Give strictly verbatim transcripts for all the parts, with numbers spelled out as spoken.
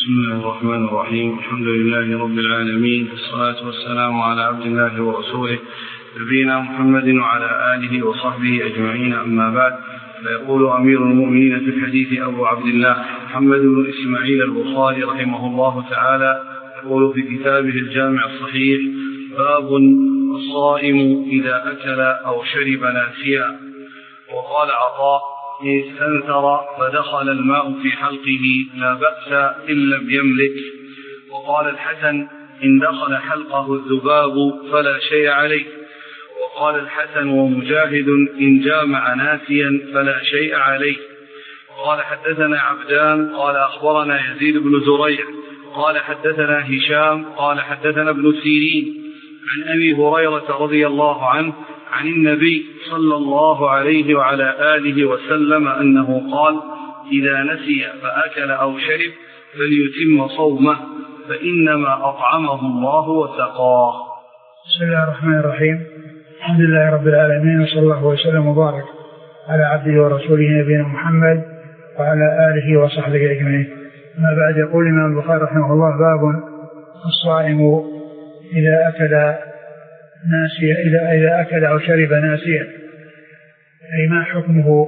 بسم الله الرحمن الرحيم. الحمد لله رب العالمين، والصلاة والسلام على عبد الله ورسوله نبينا محمد وعلى آله وصحبه أجمعين، أما بعد. فيقول أمير المؤمنين في الحديث أبو عبد الله محمد بن إسماعيل البخاري رحمه الله تعالى، يقول في كتابه الجامع الصحيح: باب الصائم إذا أكل أو شرب ناسيا. وقال عطاء: إن استنثر فدخل الماء في حلقه لا بأس إن لم يملك. وقال الحسن: إن دخل حلقه الذباب فلا شيء عليه. وقال الحسن ومجاهد: إن جامع ناسيا فلا شيء عليه. وقال حدثنا عبدان قال أخبرنا يزيد بن زريع قال حدثنا هشام قال حدثنا ابن سيرين عن أبي هريرة رضي الله عنه عن النبي صلى الله عليه وعلى آله وسلم أنه قال: إذا نسي فأكل أو شرب فليتم صومه فإنما أطعمه الله وسقاه. بسم الله الرحمن الرحيم. الحمد لله رب العالمين، وصلى الله وسلم وبارك على عبده ورسوله نبينا محمد وعلى آله وصحبه أجمعين. ما بعد، يقول الإمام البخاري رحمه الله: باب الصائم إذا أكل ناسيا إذا إذا أكل أو شرب ناسيا، أي ما حكمه؟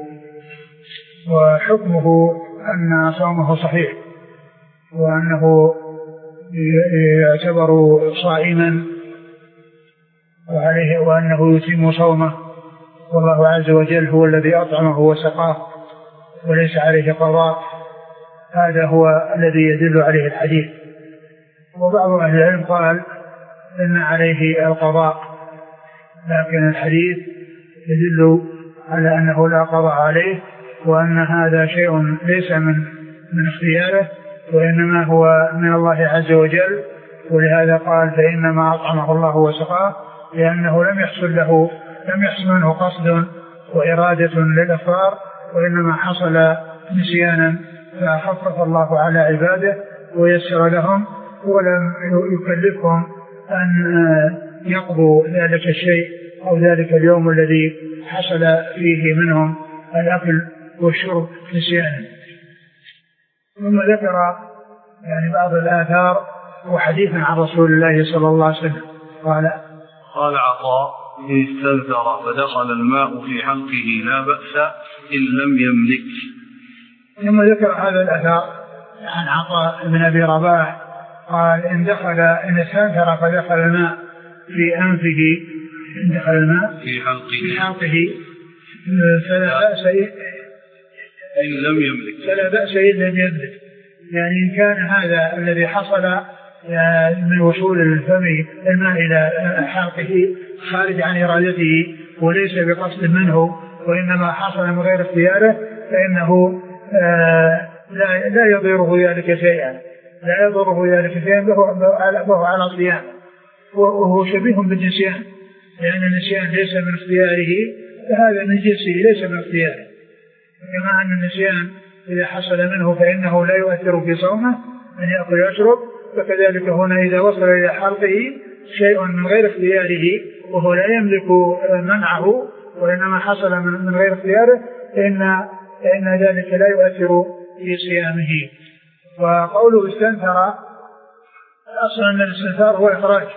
وحكمه أن صومه صحيح، وأنه يعتبر صائما وعليه وأنه يتم صومه، والله عز وجل هو الذي أطعمه وسقاه وليس عليه قضاء. هذا هو الذي يدل عليه الحديث. وبعض أهل العلم قال إن عليه القضاء، لكن الحديث يدل على أنه لا قضاء عليه، وأن هذا شيء ليس من من اختياره، وإنما هو من الله عز وجل. ولهذا قال: فإنما أطعمه الله وسقاه، لأنه لم يحصل له لم يحصل منه قصد وإرادة للإفطار، وإنما حصل نسيانا فخفف الله على عباده ويسر لهم، ولم يكلفهم أن يقضوا ذلك الشيء أو ذلك اليوم الذي حصل فيه منهم الأكل والشرب نسيانا. ثم ذكر يعني بعض الآثار وحديثا عن رسول الله صلى الله عليه وسلم قال: قال عطاء: إن استنثر فدخل الماء في حلقه لا بأس إن لم يملك. ثم ذكر هذا الأثار عن عطاء بن أبي رباح قال: إن دخل إن استنثر فدخل الماء في أنفه إن دخل الماء في حلقه, في حلقه فلا بأس إن لم يملك فلا بأس إن لم يملك. يعني إن كان هذا الذي حصل من وصول الفم الماء إلى حلقه خارج عن إرادته وليس بقصد منه، وإنما حصل من غير اختياره، فإنه لا لا يضره ذلك شيئا لا يضره ذلك شيئا وهو على صيام، وهو شبيه بالنسيان، لأن النسيان ليس من اختياره، فهذا من جنسه ليس من اختياره. كما أن النسيان إذا حصل منه فإنه لا يؤثر في صومه أن يأكل ويشرب، فكذلك هنا إذا وصل إلى حلقه شيء من غير اختياره وهو لا يملك منعه، وإنما حصل من غير اختياره، فإن, فإن ذلك لا يؤثر في صيامه. وقوله استنثر، أصلا أن الاستنثار هو إخراج،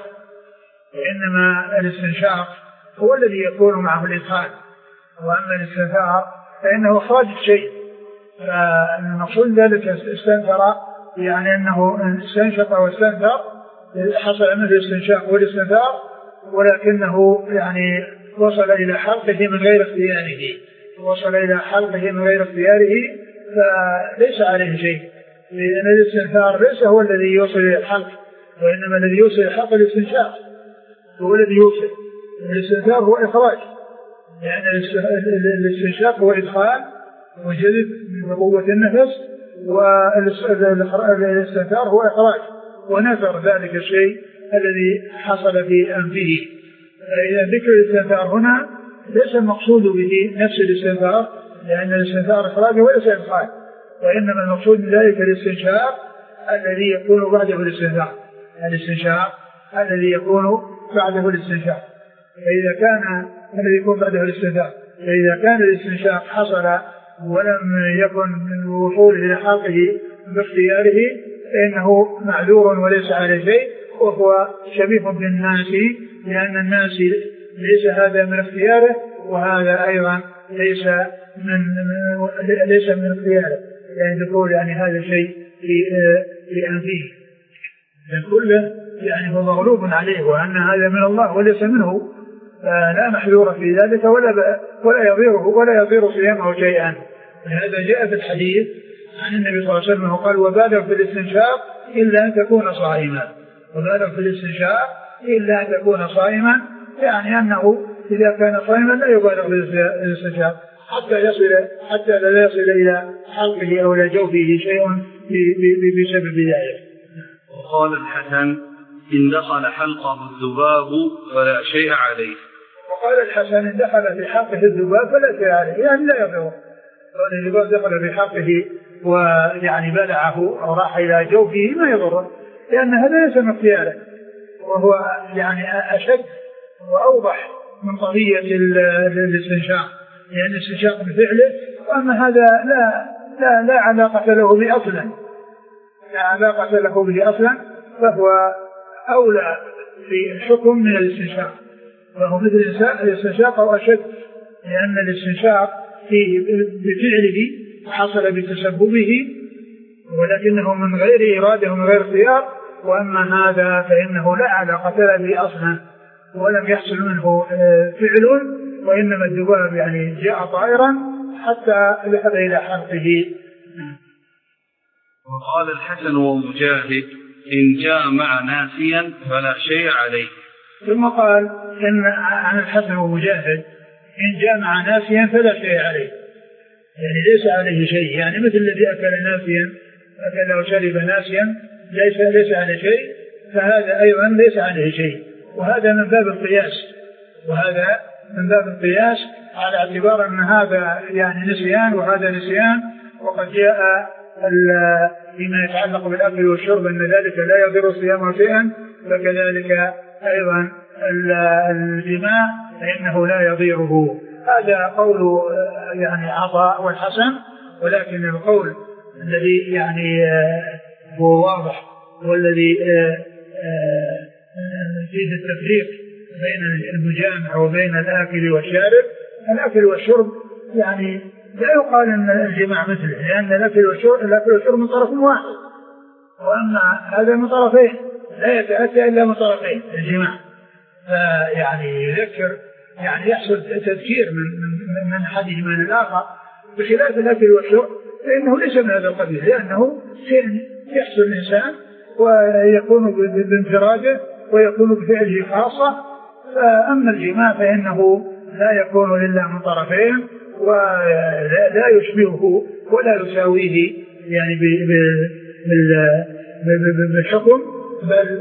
وإنما الاستنشاق هو الذي يكون معه الإدخال، وأما الاستنثار فإنه إخراج الشيء. فالمقصود ذلك استنثر يعني أنه استنشق واستنثر، حصل منه الاستنشاق والاستنثار، ولكنه يعني وصل إلى حلقه من غير اختياره وصل إلى حلقه من غير اختياره فليس عليه شيء، لأن الاستنثار ليس هو الذي يوصل إلى الحلق، وإنما الذي يوصل إلى الحلق الاستنشاق هو الذي يوصل. الاستنثار هو إخراج، لأن الاستنشاق هو إدخال وجذب من قوة النفس، والاستنثار هو إخراج ونثر ذلك الشيء الذي حصل في أنفه. فإذا ذكر الاستنثار هنا ليس المقصود به نفس الاستنثار، لأن الاستنثار إخراج وليس إدخال، وإنما المقصود من ذلك الاستنشاق الذي يكون بعده الاستنثار الاستنشاق الذي يكون بعده الاستنشاق فإذا كان الذي يكون بعده الاستنثار فإذا كان الاستنشاق حصل ولم يكن من وصوله إلى حلقه باختياره، فإنه معذور وليس عليه شيء، وهو شبيه بالناس، لأن الناس ليس هذا من اختياره، وهذا أيضا ليس من ليس من اختياره، يعني تقول يعني هذا شيء في أنفيه كله يعني هو مغلوب عليه، وأن هذا من الله وليس منه، لا محذور في ذلك ولا ولا يضيره ولا يضير صيامه شيئا. هذا جاء في الحديث عن النبي صلى الله عليه وسلم قال: وبالغ في الاستنشاق إلا أن تكون صائما. وبالغ في الاستنشاق إلا أن تكون صائما، يعني أنه إذا كان صائما لا يبالغ في الاستنشاق حتى يصل حتى لا يصل إلى حلقه أو إلى جوفه شيء بسبب ذلك. وقال الحسن: إن دخل حلقه الذباب فلا شيء عليه. وقال الحسن: إن دخل في حلقه الذباب فلا شيء عليه، يعني لا يضره. وأن الذباب دخل في حلقه ويعني بلعه أو راح إلى جوفه ما يضره، لأن هذا ليس من اختياره، وهو يعني أشد وأوضح من قضية الاستنشاق، لأن يعني الاستنشاق بفعله، وأما هذا لا لا لا علاقة له به أصلا، لا علاقة له به أصلا، فهو أولى في الحكم من الاستنشاق، وهو مثل الاستنشاق أو أشد، لأن الاستنشاق فيه بفعله وحصل بتسببه، ولكنه من غير إرادة ومن غير اختيار، وأما هذا فإنه لا علاقة له به أصلا ولم يحصل منه فعل، وإنما الذباب يعني جاء طائرا حتى ذهب إلى حلقه. وقال الحسن ومجاهد: إن جاء مع ناسيا فلا شيء عليه. ثم قال إن عن الحسن ومجاهد: إن جاء مع ناسيا فلا شيء عليه، يعني ليس عليه شيء، يعني مثل الذي أكل ناسيا أكل وشرب ناسيا ليس ليس عليه شيء، فهذا أيضا ليس عليه شيء، وهذا من باب القياس، وهذا من باب القياس على اعتبار أن هذا يعني نسيان وهذا نسيان، وقد جاء فيما يتعلق بالأكل والشرب أن ذلك لا يضر صيامه شيئا، فكذلك أيضا الجماع فإنه لا يضيره. هذا قول يعني عطاء والحسن، ولكن القول الذي يعني هو واضح والذي فيه التفريق بين المجامع وبين الآكل والشارب، الأكل والشرب يعني لا يقال أن الجماع مثله، لأن الأكل والشرب الأكل والشرب من طرف واحد، وأما هذا من طرفين لا يتأتى إلا من طرفين الجماع، فيعني يذكر يعني يحصل تذكير من من من أحدهما من الآخر، بخلاف الأكل والشرب فإنه ليس من هذا القبيل، لأنه شيء يحصل الإنسان ويكون بانفراده ويكون بفعله خاصة، فأما الجماع فإنه لا يكون إلا من طرفين ولا يشبهه ولا يساويه يعني بالحكم، بل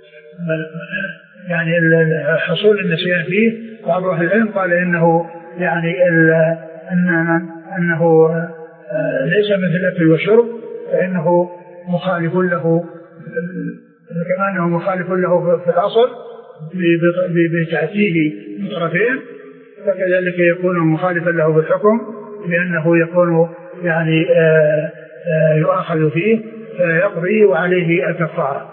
يعني حصول النسيان فيه. بعض أهل العلم قال إنه يعني أنه ليس مثل الأكل والشرب، فإنه مخالف له كما أنه مخالف له في الأصل بتأتيه من طرفين، فكذلك يكون مخالفا له بالحكم بأنه يكون يعني آآ آآ يؤخذ فيه فيقضي وعليه الكفارة.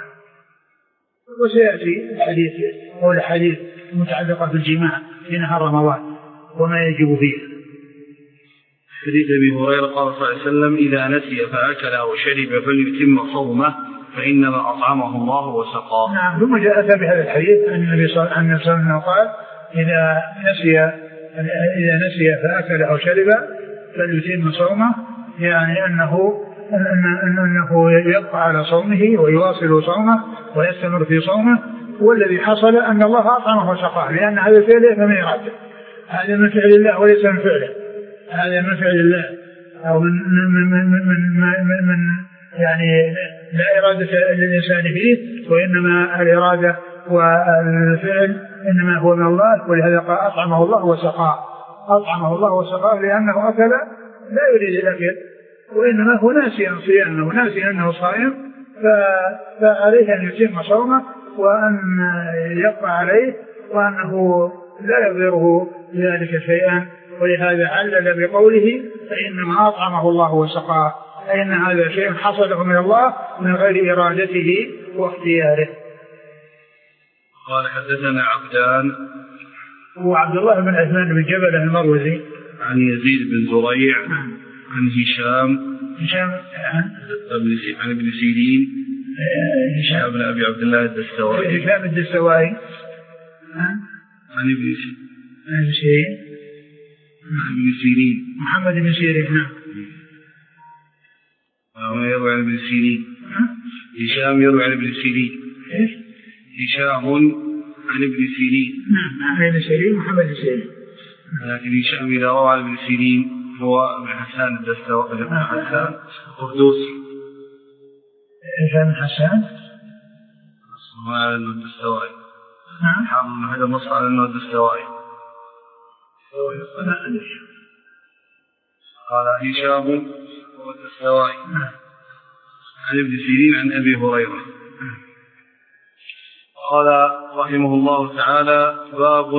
وسيأتي الحديث أو الحديث المتعلقة بالجماع في نهار رمضان وما يجب فيه. حديث أبي هريرة قال صلى الله عليه وسلم: إذا نسي فأكل أو شرب فليتم صومه فإنما أطعمه الله وسقاه. نعم. ثم جاء بهذا الحديث عن النبي صلى الله عليه وسلم قال: إذا نسي إذا نسي فأكل أو شرب فليتم صومه، يعني أنه أنه يبقى على صومه ويواصل صومه ويستمر في صومه، والذي حصل أن الله أطعمه وسقاه، لأن هذا فعله فمن إرادته، هذا من فعل الله وليس من فعله، هذا من فعل الله أو من من من من, من, من يعني لا إرادة للإنسان فيه، وإنما الإرادة والفعل إنما هو من الله، ولهذا قال أطعمه الله وسقاه، أطعمه الله وسقاه لأنه أكل لا يريد الأكل، وإنما هو ناسي أن صيامه ناسي أنه صائم، فعليه أن يتم صومه وأن يبقى عليه، وأنه لا يضره ذلك شيئا. ولهذا علل بقوله: فإنما أطعمه الله وسقاه، أي أن هذا شيء حصله من الله من غير إرادته واختياره. قال حدثنا عبدان هو عبد الله بن عثمان بن جبل المروزي عن يزيد بن زريع عن هشام هشام عن ابن سيرين هشام بن أبي عبد الله الدستوائي هشام الدستوائي عن ابن سيرين عن ابن سيرين محمد بن سيرين. نعم. يروي عن ابن سيرين هشام يروي عن ابن سيرين هشام عن ابن سيرين. نعم عن ابن سيرين محمد بن سيرين. لكن هشام إذا روى عن ابن سيرين هو ابن حسان الدستوائي ابن حسان القردوسي. هشام بن حسان على أنه الدستوائي. نعم. حرم هذا نص على أنه الدستوائي. قال هشام هو الدستوائي عن ابن سيرين عن أبي هريرة. قال رحمه الله تعالى: باب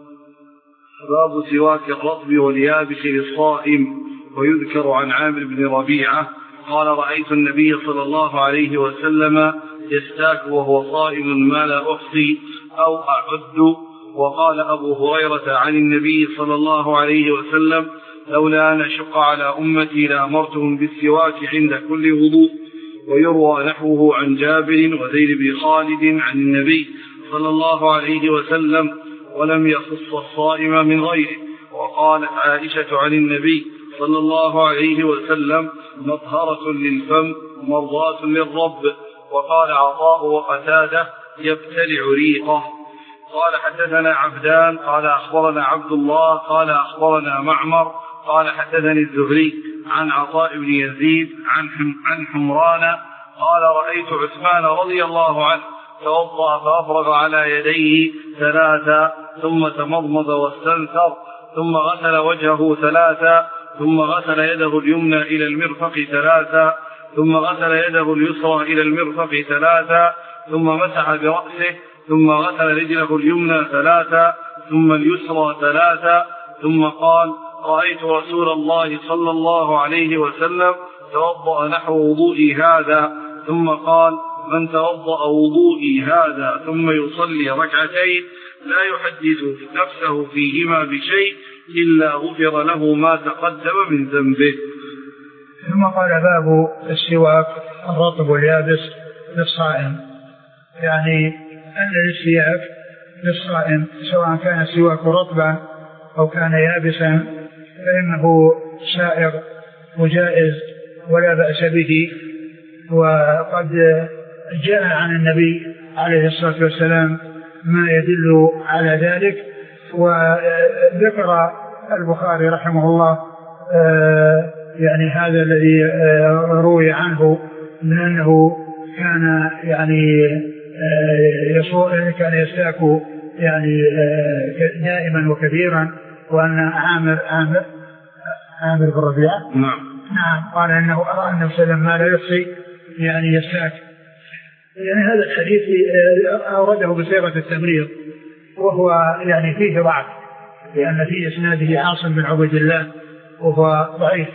باب سواك الرطب واليابس للصائم. ويذكر عن عامر بن ربيعة قال: رأيت النبي صلى الله عليه وسلم يستاك وهو صائم ما لا أحصي أو أعد. وقال أبو هريرة عن النبي صلى الله عليه وسلم: لولا أن أشق على أمتي لأمرتهم بالسواك عند كل وضوء. ويروى نحوه عن جابر وزيد بن خالد عن النبي صلى الله عليه وسلم ولم يخص الصائم من غيره. وقالت عائشة عن النبي صلى الله عليه وسلم: مطهرة للفم مرضاة للرب. وقال عطاء وقتادة: يبتلع ريقه. قال حدثنا عبدان قال أخبرنا عبد الله قال أخبرنا معمر قال حدثني الزهري عن عطاء بن يزيد عن حمران قال: رأيت عثمان رضي الله عنه توضأ فأفرغ على يديه ثلاثا ثم تمضمض واستنثر ثم غسل وجهه ثلاثا ثم غسل يده اليمنى إلى المرفق ثلاثا ثم غسل يده اليسرى إلى المرفق ثلاثا ثم مسح برأسه ثم غسل رجله اليمنى ثلاثا ثم اليسرى ثلاثا ثم قال: رأيت رسول الله صلى الله عليه وسلم توضأ نحو وضوئي هذا. ثم قال: من توضأ وضوئي هذا ثم يصلي ركعتين لا يحدث نفسه فيهما بشيء إلا غفر له ما تقدم من ذنبه. ثم قال: باب السواك الرطب واليابس للصائم. يعني أن السواك للصائم سواء كان السواك رطبا أو كان يابسا فإنه سائر وجائز ولا بأس به. وقد جاء عن النبي عليه الصلاة والسلام ما يدل على ذلك. وذكر البخاري رحمه الله يعني هذا الذي روي عنه من أنه كان يعني يصور كان يستاك يعني دائما وكثيرا. وأن عامر عامر عامر بن ربيعة نعم نعم قال إنه أرى أنه سلم ما لا يحصي يعني يستاك. يعني هذا الحديث أورده بصيغة التمريض وهو يعني فيه ضعف لأن في إسناده عاصم بن عبد الله وهو ضعيف.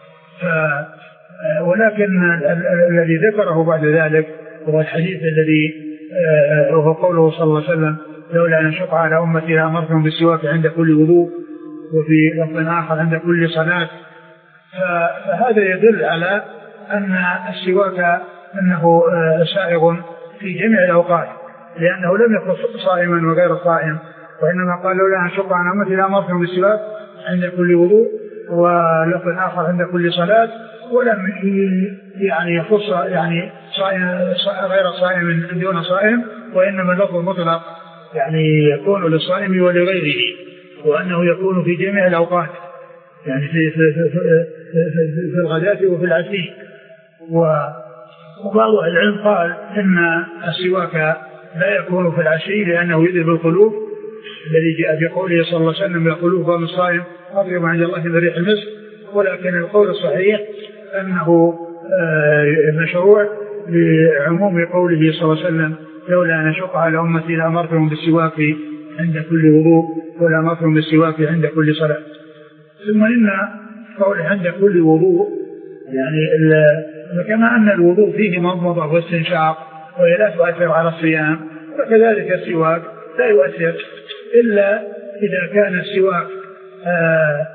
ولكن الذي ذكره بعد ذلك هو الحديث الذي وهو قوله صلى الله عليه وسلم: لولا أن أشق على أمتي لأمرتهم بالسواك عند كل وضوء، وفي لفظ آخر عند كل صلاة. فهذا يدل على أن السواك أنه سائغ في جميع الأوقات لأنه لم يخص صائما وغير صائم، وإنما قال: لولا أن أشق على أمتي لأمرتهم بالسواك عند كل وضوء، ولفظ آخر عند كل صلاة، ولم يعني يخص يعني صائم غير صائم دون صائم، وإنما اللفظ مطلق يعني يكون للصائم ولغيره، وأنه يكون في جميع الأوقات يعني في, في, في, في, في الغداة وفي العشي. وبعض العلم قال إن السواك لا يكون في العشي لأنه يذهب القلوب الذي جاء في قوله صلى الله عليه وسلم: يقولون فم الصائم أطيب عند الله من ريح المسك. ولكن القول الصحيح أنه مشروع لعموم قوله صلى الله عليه وسلم: لولا أن أشق على أمتي لأمرتهم بالسواك عند كل وضوء ولا أمرتهم بالسواك عند كل صلاة. ثم إن قول عند كل وضوء يعني كما أن الوضوء فيه مضمضة واستنشاق وهي لا تؤثر على الصيام، وكذلك السواك لا يؤثر إلا إذا كان السواك آآ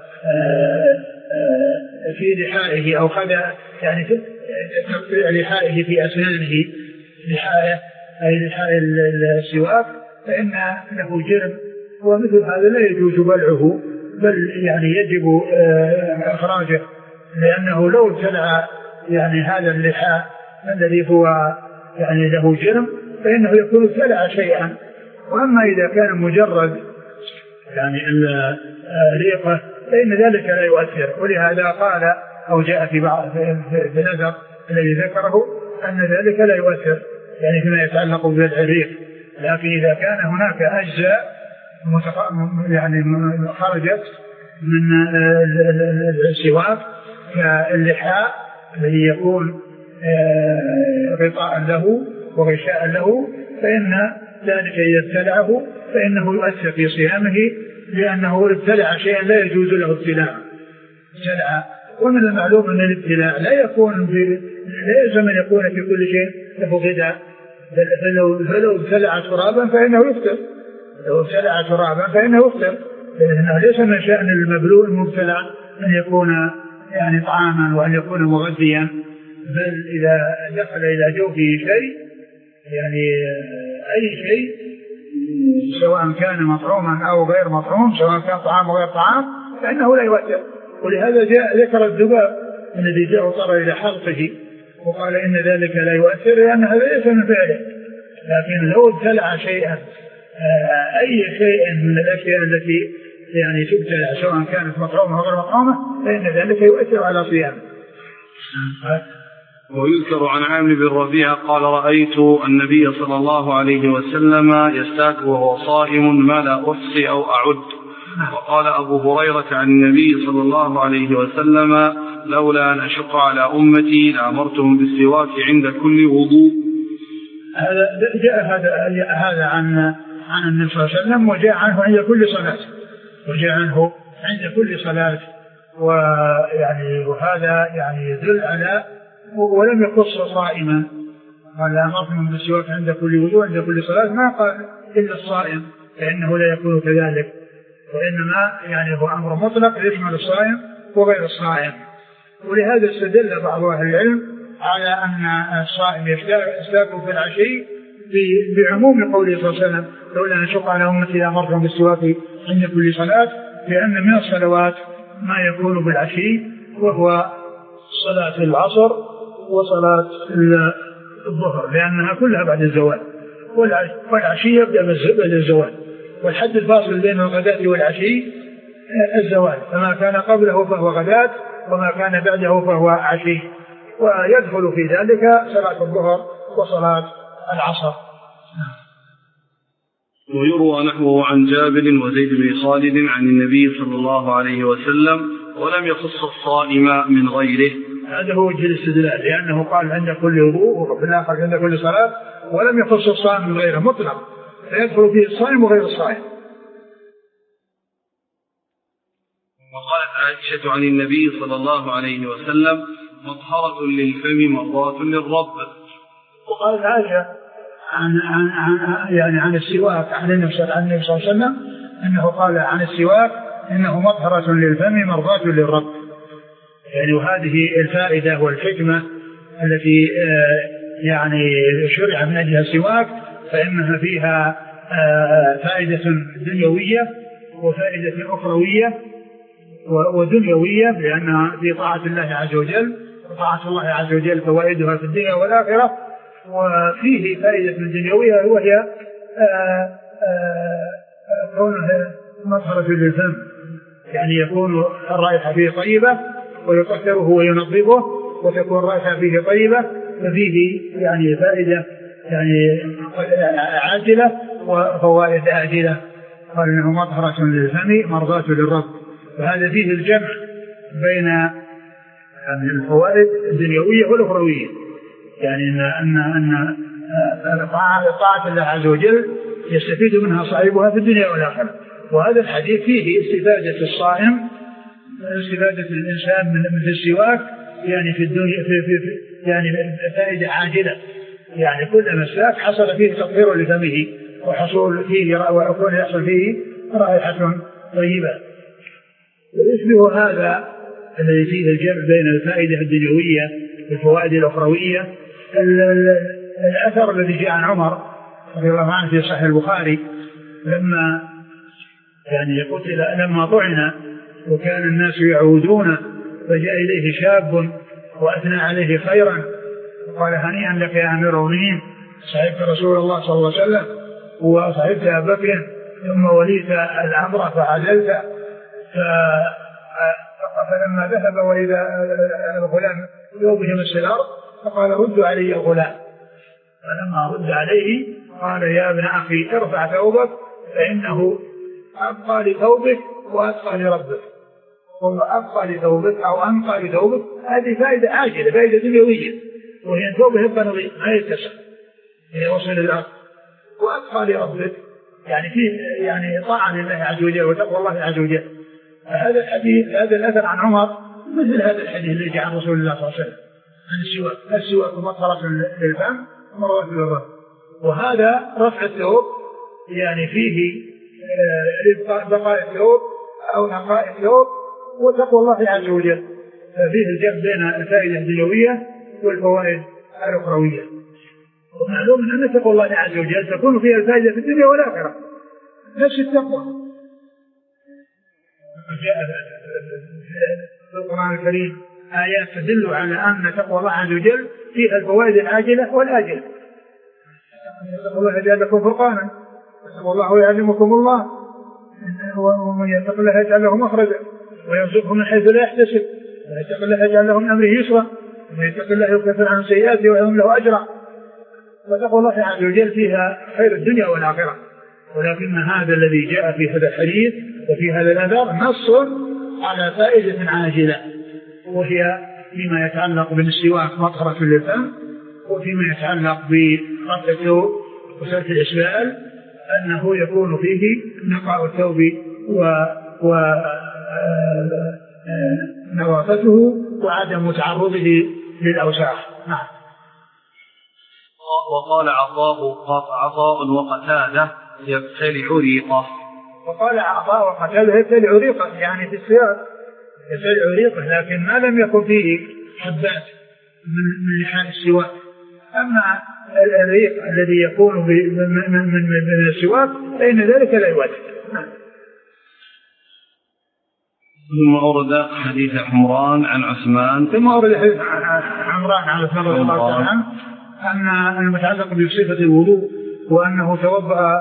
آآ في لحائه أو خد يعني تقطيع لحائه في أسنانه، لحائه أي لحاء السواك، فإن له جرم، ومثل هذا لا يجوز بلعه، بل يعني يجب إخراجه، لأنه لو ابتلع يعني هذا اللحاء الذي هو يعني له جرم فإنه يكون ابتلع شيئا. وأما إذا كان مجرد يعني الريقة فإن ذلك لا يؤثر، ولهذا قال أو جاء في بعض في النذر الذي ذكره أن ذلك لا يؤثر يعني فيما يتعلق بالريق. لكن إذا كان هناك أجزاء يعني خرجت من السواك كاللحاء الذي يكون غطاء له وغشاء له، فإن ذلك إذا ابتلعه فإنه يؤثر في صيامه، لأنه ابتلع شيئا لا يجوز له ابتلاع. ومن المعلوم أن الابتلاع لا يكون في لا يلزم أن يكون في كل شيء له غذاء، فلو فلو ابتلع ترابا فإنه يفطر، لو ابتلع ترابا فإنه يفطر، لأنه ليس من شأن المبلوع المبتلع أن يكون يعني طعاما وأن يكون مغذيا، بل إذا دخل إلى جوفه شيء يعني أي شيء سواء كان مطعوما أو غير مطعوم، سواء كان طعام أو غير طعام، فإنه لا يؤثر. ولهذا جاء ذكر الذباب الذي جاء وصل إلى حلقه وقال إن ذلك لا يؤثر، لأن هذا ليس من فعله. لكن لو ابتلع شيئا أي شيء من الأشياء التي يعني تبتلع سواء كانت مطعومة أو غير مطعومة فإن ذلك يؤثر على صيامه. ويذكر عن عامر بن ربيعة قال رأيت النبي صلى الله عليه وسلم يستاك وهو صائم ما لا أحصي أو أعد. وقال أبو هريرة عن النبي صلى الله عليه وسلم لولا أن أشق على أمتي لأمرتهم بالسواك عند كل وضوء. هذا جاء هذا هذا عن عن النبي صلى الله عليه وسلم، وجاء عنه عند كل صلاة، وجاء عنه عند كل صلاة، ويعني وهذا يعني يدل على ولم يخص صائما، قال أمرتهم بالسواك عند كل وضوء عند كل صلاة، ما قال إلا الصائم فإنه لا يكون كذلك، وإنما يعني هو أمر مطلق يشمل الصائم وغير الصائم. ولهذا استدل بعض أهل العلم على أن الصائم يستاك في العشي بعموم قوله صلى الله عليه وسلم لولا أن أشق على أمتي لأمرتهم بالسواك عند كل صلاة، لأن من الصلوات ما يكون بالعشي وهو صلاة العصر وصلاة الظهر، لأنها كلها بعد الزوال، والعشي يبدأ بعد الزوال، والحد الفاصل بين الغداة والعشي الزوال، فما كان قبله فهو غداة وما كان بعده فهو عشي، ويدخل في ذلك صلاة الظهر وصلاة العصر. ويروى نحوه عن جابر وزيد بن خالد عن النبي صلى الله عليه وسلم ولم يخص الصائم من غيره. هذا هو وجه الاستدلال، لأنه قال عند كل وضوء وفي الآخر عند كل صلاة، ولم يخص الصائم من غيره مطلق، فيدخل فيه الصائم وغير الصائم. وقالت عائشة عن النبي صلى الله عليه وسلم مطهرة للفم مرضاة للرب. وقالت عائشة عن عن عن يعني عن السواك عن النبي صلى الله عليه وسلم أنه قال عن السواك إنه مطهرة للفم مرضاة للرب. يعني وهذه الفائدة والحكمة التي يعني شرع من أجلها السواك، فإنها فيها فائدة دنيوية وفائدة أخروية ودنيوية، لأنها في طاعة الله عز وجل، وطاعة الله عز وجل فوائدها في الدنيا والآخرة. وفيه فائدة دنيوية وهي كونها مطهرة للفم، يعني يكون الرائحة فيه طيبة ويطهره وينظفه، وتكون الرائحة فيه طيبة، ففيه يعني فائدة يعني عاجلة وفوائد آجلة. قال إنه مطهرة للفم مرضاة للرب، فهذا فيه الجمع بين يعني الفوائد الدنيوية والأخروية، يعني أن أن أن طاعة الله عز وجل يستفيد منها صاحبها في الدنيا والآخرة. وهذا الحديث فيه استفادة الصائم، استفادة الإنسان من السواك يعني في الدنيا في في في يعني فائدة عاجلة، يعني كل مساك حصل فيه تطهير لفمه وحصول فيه ويكون يحصل فيه رائحة طيبة. ويشبه هذا الذي فيه الجمع بين الفائدة الدنيوية والفوائد الأخروية الأثر الذي جاء عن عمر رضي الله عنه في صحيح البخاري لما يعني قتل لما طعن وكان الناس يعودون فجاء إليه شاب وأثنى عليه خيرا وقال هنيئا لك يا أمير المؤمنين صحبت رسول الله صلى الله عليه وسلم وصحبت أبا بكر ثم وليت الأمر فعدلت. فلما ذهب وإذا الغلام يوبهم السلار فقال رد علي الغلام، فلما رد عليه قال يا ابن أخي ارفع ثوبك فإنه أبقى لثوبك وأبقى لربك، أبقى لثوبك أو أنقى لثوبك. هذه فائدة عاجلة فائدة دنيوية وهي ثوبه يبقى نظيف ما يتسع يوصل الأرض. وأبقى لربك يعني فيه يعني طاعة لله عز وجل وتقوى الله عز وجل. هذا الحديث هذا الأثر عن عمر مثل هذا الحديث اللي جاء عن رسول الله صلى الله عليه وسلم عن السواك، السواك مطهرة للفم ومروة للرب. وهذا رفع الثوب يعني فيه بقاء الثوب أو نقاء الثوب وتقوى الله عز وجل، ففيه الجمع بين الفائدة الدنيوية والفوائد الأخروية. ومعلوم أن تقوى الله عز وجل تكون فيها الفائدة في الدنيا والآخرة نفس التقوى. جاء في القرآن الكريم آيات تدل على أن تقوى الله عز وجل فيها الفوائد العاجلة والآجلة. اتقوا الله يجعل لكم فرقانا اتقوا الله ويعلمكم الله ومن يتق الله يجعل له مخرجا ويرزقه من حيث لا يحتسب ويتق الله يجعل له من أمره يسرا ومن يتق الله يكفر عنه سيئاته ويعظم له أجرا. فتقوى الله عز وجل فيها خير الدنيا والآخرة. ولكن هذا الذي جاء في هذا الحديث وفي هذا الأثر نص على فائدة عاجلة وهي فيما يتعلق بالسواك مطهرة للفم وفيما يتعلق برفع الثوب وسلك الإسبال أنه يكون فيه نقاء الثوب ونظافته وعدم تعرضه للأوساخ. نعم. وقال عطاء عطاء وقتادة يبتلع ريقه. وقال عطاء وقتادة يبتلع ريقه يعني في السياق يبتلع ريقه لكن ما لم يكن فيه حبات من لحاء السواك. أما الريق الذي يكون من السواك فإن ذلك لا يوجد. ثم أورد حديث حمران عن عثمان ثم أورد حديث عمران عن عثمان رضي الله عنه أن المتعلق بصفة الوضوء وأنه توضأ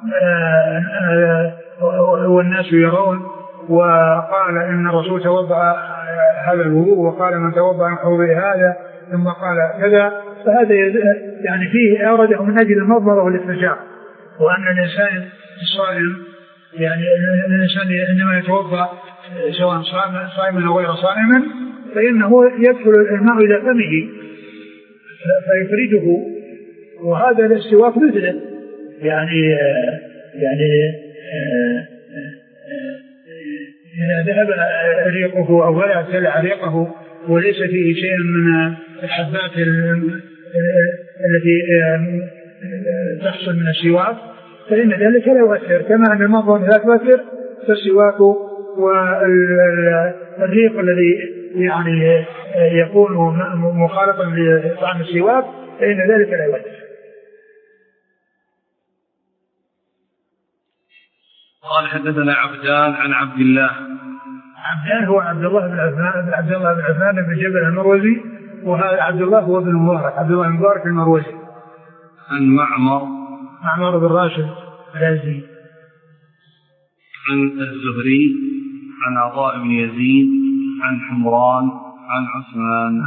والناس يرون وقال إن الرسول توضأ هذا الوضوء وقال من توضأ من حوض هذا ثم قال كذا. فهذا يعني فيه أورده من أجل المضمضة والاستنشاق وأن الإنسان الصائم يعني الإنسان عندما يتوضأ سواء صائما أو غير صائما فإنه يدخل الماء إلى فمه فيخرجه وهذا الاستواك مثله يعني يعني إذا ذهب ريقه أو ولا ابتلع ريقه وليس فيه شيء من الحبات التي تحصل من السواك فإن ذلك لا يؤثر كما أن المضمضة لا تؤثر فالسواك والريق الذي يعني يكون مخالطا لطعم السواك فإن ذلك لا يؤثر. قال حدثنا عبدان عن عبد الله. عبدان هو عبد الله بن عثمان عبد الله بن عثمان بن جبل المروزي وهذا عبد الله هو ابن المبارك عبد الله بن مبارك المروزي. عن معمر معمر بن راشد الازدي. عن الزهري عن عطاء بن يزيد عن حمران عن عثمان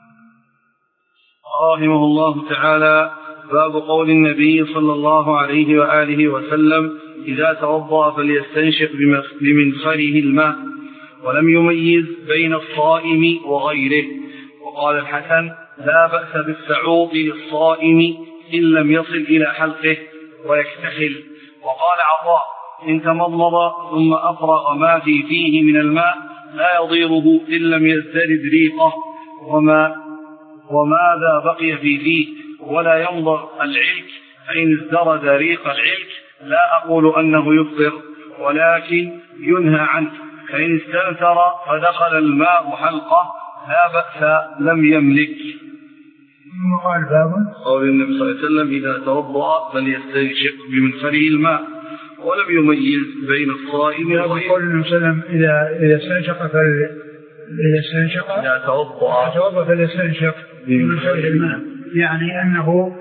رحمه الله تعالى. باب قول النبي صلى الله عليه وآله وسلم إذا توضأ فليستنشق بمنخره الماء ولم يميز بين الصائم وغيره. وقال الحسن لا بأس بالسعوط للصائم إن لم يصل إلى حلقه ويكتحل. وقال عطاء إن تمضمض ثم أفرغ ما في فيه من الماء لا يضيره إن لم يزدرد ريقه. وما وماذا بقي في فيه ولا ينظر العلك، فإن ازدرد ريق العلك لا أقول أنه يفطر ولكن ينهى عنه، فإن استنثر فدخل الماء حلقة لا بأس لم يملك. قال باب قول النبي صلى الله عليه وسلم إذا توضأ فليستنشق بمنخره الماء ولم يميز بين الصائم والغير. قول النبي صلى الله عليه وسلم إذا إذا استنشق فل إذا استنشق إذا توضأ توضأ فليستنشق بمنخره الماء، يعني أنه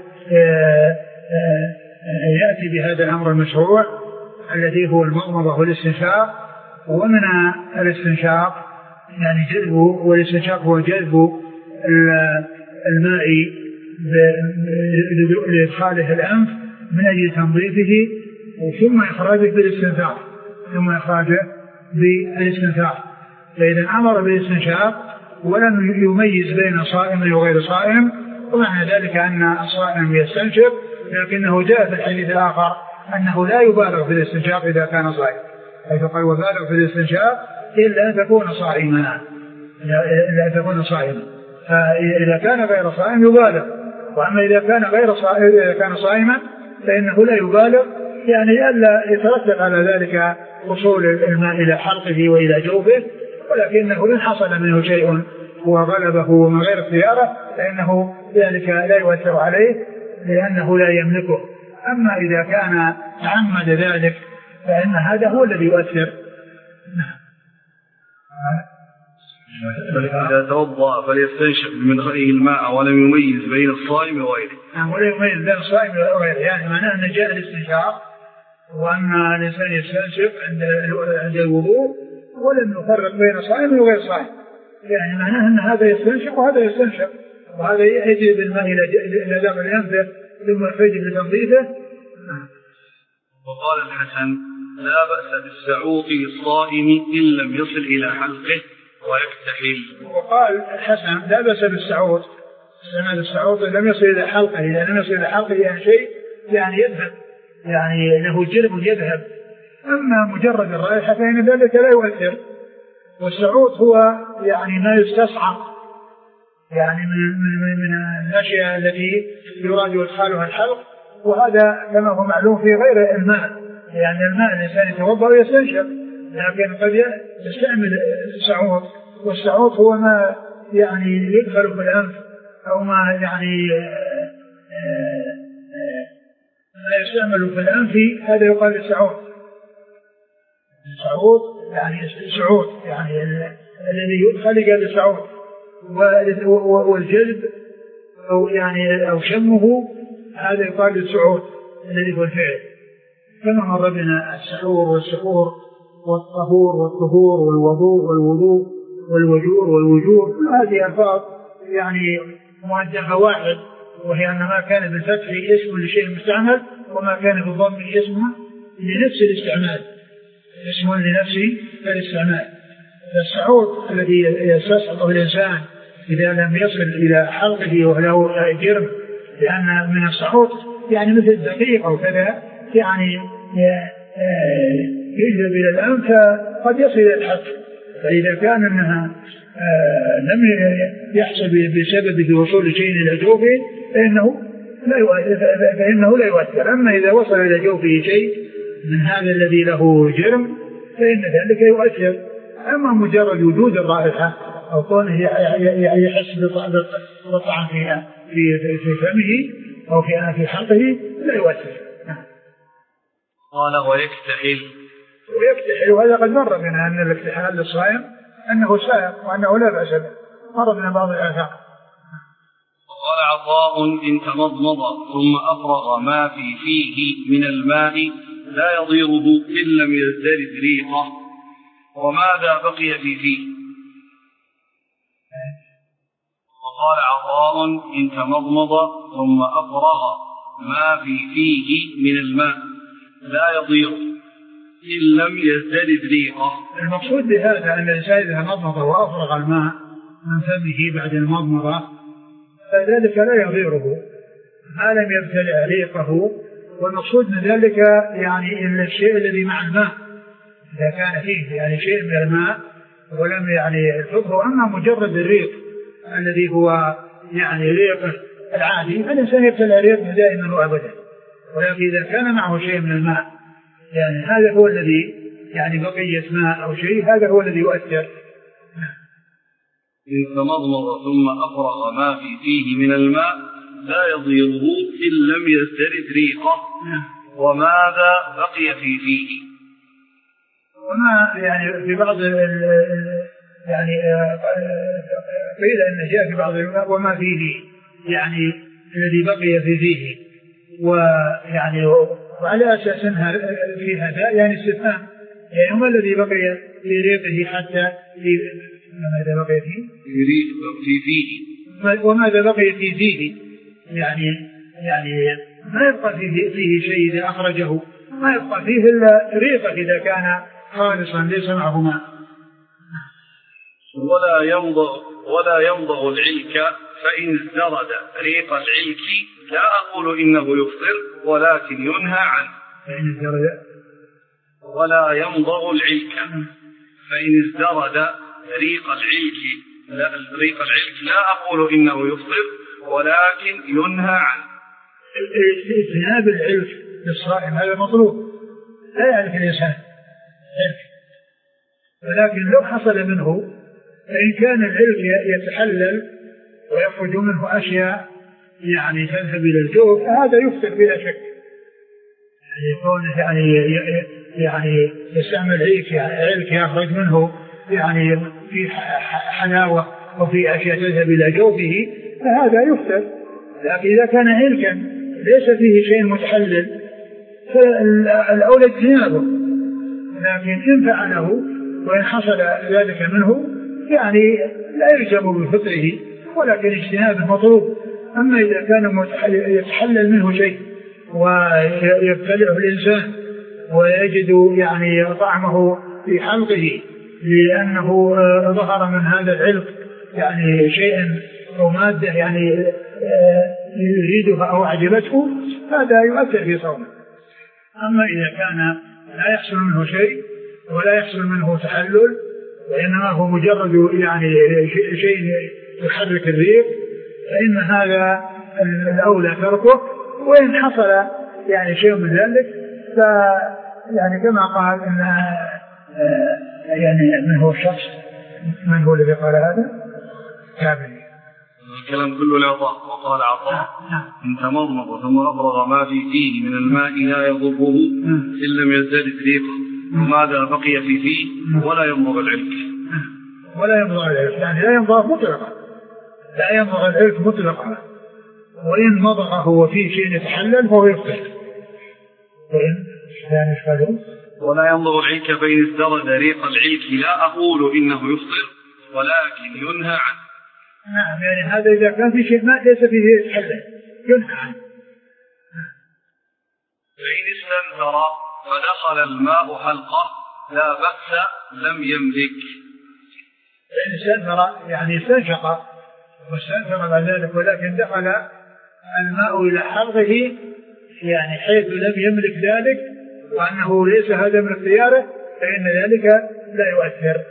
يأتي بهذا الأمر المشروع الذي هو المضمضة والاستنشاق. ومن الاستنشاق يعني جذب، والاستنشاق هو جذب الماء لإدخاله الأنف من أجل تنظيفه ثم إخراجه بالاستنثار ثم إخراجه بالاستنثار. فإذا أمر بالاستنشاق ولم يميز بين صائم وغير صائم، ومعنى ذلك أن الصائم يستنشق، لكنه جاء في الحديث الآخر أنه لا يبالغ في الاستنشاق إذا كان صائم، حيث قال وبالغ في الاستنشاق إلا أن تكون صائما إلا أن تكون صائما. فإذا كان غير صائم يبالغ، وأما إذا كان غير صائم إذا كان صائما فإنه لا يبالغ، يعني ألا يترتب على ذلك وصول الماء إلى حلقه وإلى جوفه، ولكنه إن حصل منه شيء وغلبه من غير اختياره فإنه ذلك لا يؤثر عليه لأنه لا يملكه. أما إذا كان تعمد ذلك فإن هذا هو الذي يؤثر. إذا توضأ فليستنشق بمنخره الماء ولم يميز بين الصائم وغيره. نعم، ولا يميز بين الصائم وغيره، يعني معناه أن جاء الاستنشاق وأن الإنسان يستنشق عند عند الوضوء ولم يفرق بين صائم وغير صائم، يعني معناه أن هذا يستنشق وهذا يستنشق، وهذا يجري بالماء إلى داخل أنفه ثم يخرج لتنظيفه. وقال الحسن لا بأس بالسعوط للصائم إن لم يصل إلى حلقه ويكتحل. وقال الحسن لا بأس بالسعوط، سمع السعوط لم يصل إلى حلقه، إذا لم يصل إلى حلقه يعني شيء يعني يذهب، يعني له جرم يذهب. أما مجرد الرائحة فإن ذلك لا يؤثر. والسعوط هو يعني ما يستصعب، يعني من, من, من الأشياء التي يراد إدخالها الحلق، وهذا كما هو معلوم في غير الماء، يعني الماء الإنسان يتوضأ ويستنشق، لكن قد يستعمل السعوط، والسعوط هو ما يعني يدخل في الأنف أو ما يعني لا يستعمل في الأنف، هذا يقال السعوط. السعوط يعني السعوط يعني الذي يدخل قال السعوط، والجلد أو يعني أو شمه هذا يقال السعوط الذي هو الفعل. كما مر بنا السحور والسحور والطهور والطهور والوضوء والوضوء والوجور والوجور، هذه ألفاظ يعني مؤدبة واحد، وهي أن ما كان بالفتح اسم لشيء مستعمل، وما كان بالضم اسم لنفس الاستعمال، اسم لنفس الاستعمال. فالسعوط الذي يستصعب الإنسان إذا لم يصل إلى حلقه وله جرم، لأن من السعوط يعني مثل الدقيق أو كذا يعني يجذب إلى الأنف قد يصل إلى الحلق. فإذا كان أنها لم يحصل بسبب وصول شيء إلى جوفه فإنه لا يؤثر، فإنه لا يؤثر. أما إذا وصل إلى جوفه شيء من هذا الذي له جرم فإن ذلك يؤثر. أما مجرد وجود الرائحة أو كونه يحس بالطعم في في فمه أو في في حلقه لا يؤثر. قال ويكتحل. ويكتحل، وهذا قد مر بنا أن الاكتحال للصائم أنه سائق وأنه لا بأس به، مر بنا بعض الآثار. وقال عطاء إن تمضمض ثم أفرغ ما في فيه من الماء لا يضيره إن لم يزدرد ريقه، وماذا بقي في فيه؟ وقال عطاء إن تمضمض ثم أفرغ ما في فيه من الماء لا يضيره إن لم يزدرد ريقه. المقصود بهذا أن الإنسان إذا مضمض وأفرغ الماء من فمه بعد المضمضة فذلك لا يضيره ما لم يبتلع ريقه. والمقصود من ذلك يعني الشيء الذي مع الماء إذا كان فيه يعني شيء من الماء ولم يعني يفضه. أما مجرد الريق الذي هو يعني ريقه العادي، فالإنسان يبتلع ريقه دائما وأبدا. ولكن إذا كان معه شيء من الماء يعني هذا هو الذي يعني بقية ماء أو شيء، هذا هو الذي يؤثر. إن تمضمض ثم أفرغ ما في فيه من الماء لا يضيره إن لم يزدرد ريقه. وماذا بقي في فيه؟ وما يعني في بعض يعني قيل أن جاء في بعض الماء وما فيه يعني الذي بقي في فيه، ويعني وعلى أساس أنها في هذا يعني استفهام، يعني ما الذي بقي في ريقه حتى في ماذا بقي فيه؟ في فيه وماذا بقي في فيه يعني يعني ما يبقى فيه, فيه شيء إذا أخرجه، ما يبقى فيه إلا ريقه إذا كان خالصا ليس معه ماء. ولا يمضغ ولا يمضغ العلك فإن ازدرد ريق العلك لا أقول إنه يفطر ولكن ينهى عنه. فإن ازدرد ولا يمضغ العلك فإن ازدرد ريق العلك لا ريق العلك لا أقول إنه يفطر ولكن ينهى عنه. اجتناب العلك للصائم هذا مطلوب، لا يعرف الإنسان علك، ولكن لو حصل منه فإن كان العلك يتحلل ويخرج منه أشياء يعني تذهب إلى الجوف فهذا يفطر بلا شك. يعني كونه يعني يعني يستعمل علك علك يخرج منه يعني في حلاوة وفي أشياء تذهب إلى جوفه فهذا يفطر. لكن إذا كان علكا ليس فيه شيء متحلل فالأولى اجتنابه، لكن إن فعله وإن حصل ذلك منه يعني لا يلزم بفطره ولكن اجتنابه مطلوب. أما إذا كان يتحلل منه شيء ويبتلعه الإنسان ويجد يعني طعمه في حلقه لأنه ظهر من هذا العلق يعني شيء أو مادة يعني يريدها أو أعجبته هذا يؤثر في صومه. أما إذا كان لا يحصل منه شيء ولا يحصل منه تحلل وإنما هو مجرد يعني شيء يحرك الريق فإن هذا الأولى تركه. وإن حصل يعني شيء من ذلك ف يعني كما قال إن يعني من هو الشخص من هو الذي قال هذا كامل الكلام كله العطاء. وقال عطاء إن تمضمض ثم أفرغ ما في فيه من الماء لا يضره إن لم يزدد ريقه. وماذا بقي في فيه ولا يمضغ العلك ولا يمضغ العلك يعني لا يمضغ مطلقا لا يمضغ العلك مطلقا. وإن مضغه وفيه شيء يتحلل فهو يفطر. وإن يعني فلو ولا يمضغ العلك فإن ازدرد ريق العلك لا أقول إنه يفطر ولكن ينهى عنه. نعم يعني هذا إذا كان في شيء ما ليس فيه يتحلل ينهى عنه. فإن استنثر فدخل الماء حلقه لا بأس لم يملك. فإن استنثر يعني استنشق واستنثر بعد ذلك ولكن دخل الماء إلى حلقه يعني حيث لم يملك ذلك وأنه ليس هذا من اختياره فإن ذلك لا يؤثر.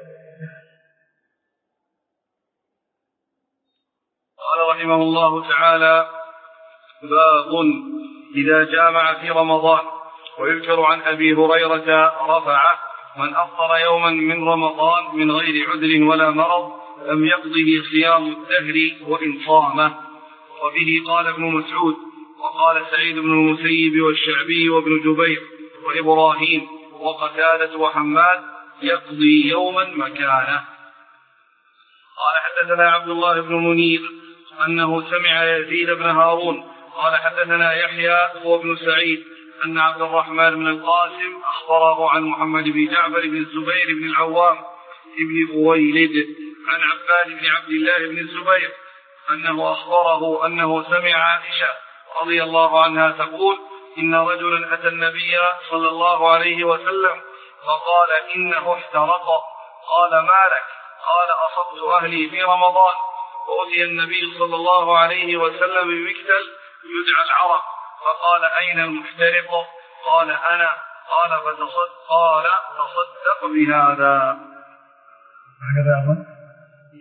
قال رحمه الله تعالى باب إذا جامع في رمضان. ويذكر عن أبي هريرة رفعه من أفطر يوما من رمضان من غير عذر ولا مرض لم يقضه صيام الدهر وإن صامه. وبه قال ابن مسعود وقال سعيد بن المسيب والشعبي وابن جبير وإبراهيم وقتادة وحماد يقضي يوما مكانه. قال حدثنا عبد الله بن منير أنه سمع يزيد بن هارون قال حدثنا يحيى وابن سعيد أن عبد الرحمن بن القاسم أخبره عن محمد بن جعفر بن الزبير بن العوام بن أويلد عن عباد بن عبد الله بن الزبير أنه أخبره أنه سمع عائشة رضي الله عنها تقول إن رجلا أتى النبي صلى الله عليه وسلم فقال إنه احترق. قال ما لك؟ قال أصبت أهلي في رمضان. أوتي النبي صلى الله عليه وسلم بمكتل يدعى العرق فقال أين المحترق؟ قال أنا. قال فتصدق قال تصدق بهذا.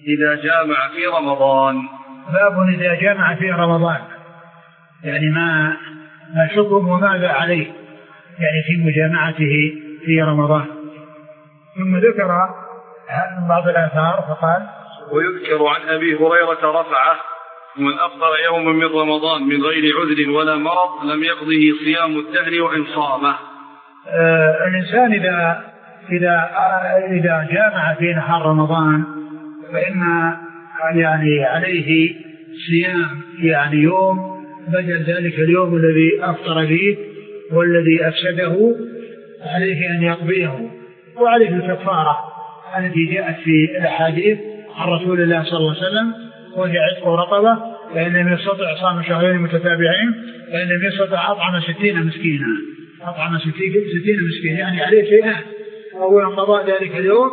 إذا جامع في رمضان. باب إذا جامع في رمضان، يعني ما ما حكم وماذا عليه يعني في مجامعته في رمضان. ثم ذكر بعض الآثار فقال: ويذكر عن أبي هريرة رفعه: من أفطر يوما من رمضان من غير عذر ولا مرض لم يقضه صيام الدهر وإن صامه. آه الإنسان إذا إذا إذا جامع في نهار رمضان فإن يعني عليه صيام يعني يوم بدل ذلك اليوم الذي أفطر فيه والذي أفسده، عليه أن يقضيه، وعليه الكفارة التي جاءت في الأحاديث عن رسول الله صلى الله عليه وسلم: وهي عتق رقبة، فإن لم يستطع صام شهرين متتابعين، فإن لم يستطع أطعم ستين مسكينا أطعم ستين مسكينا، يعني عليه شيئان: أولا قضاء ذلك اليوم،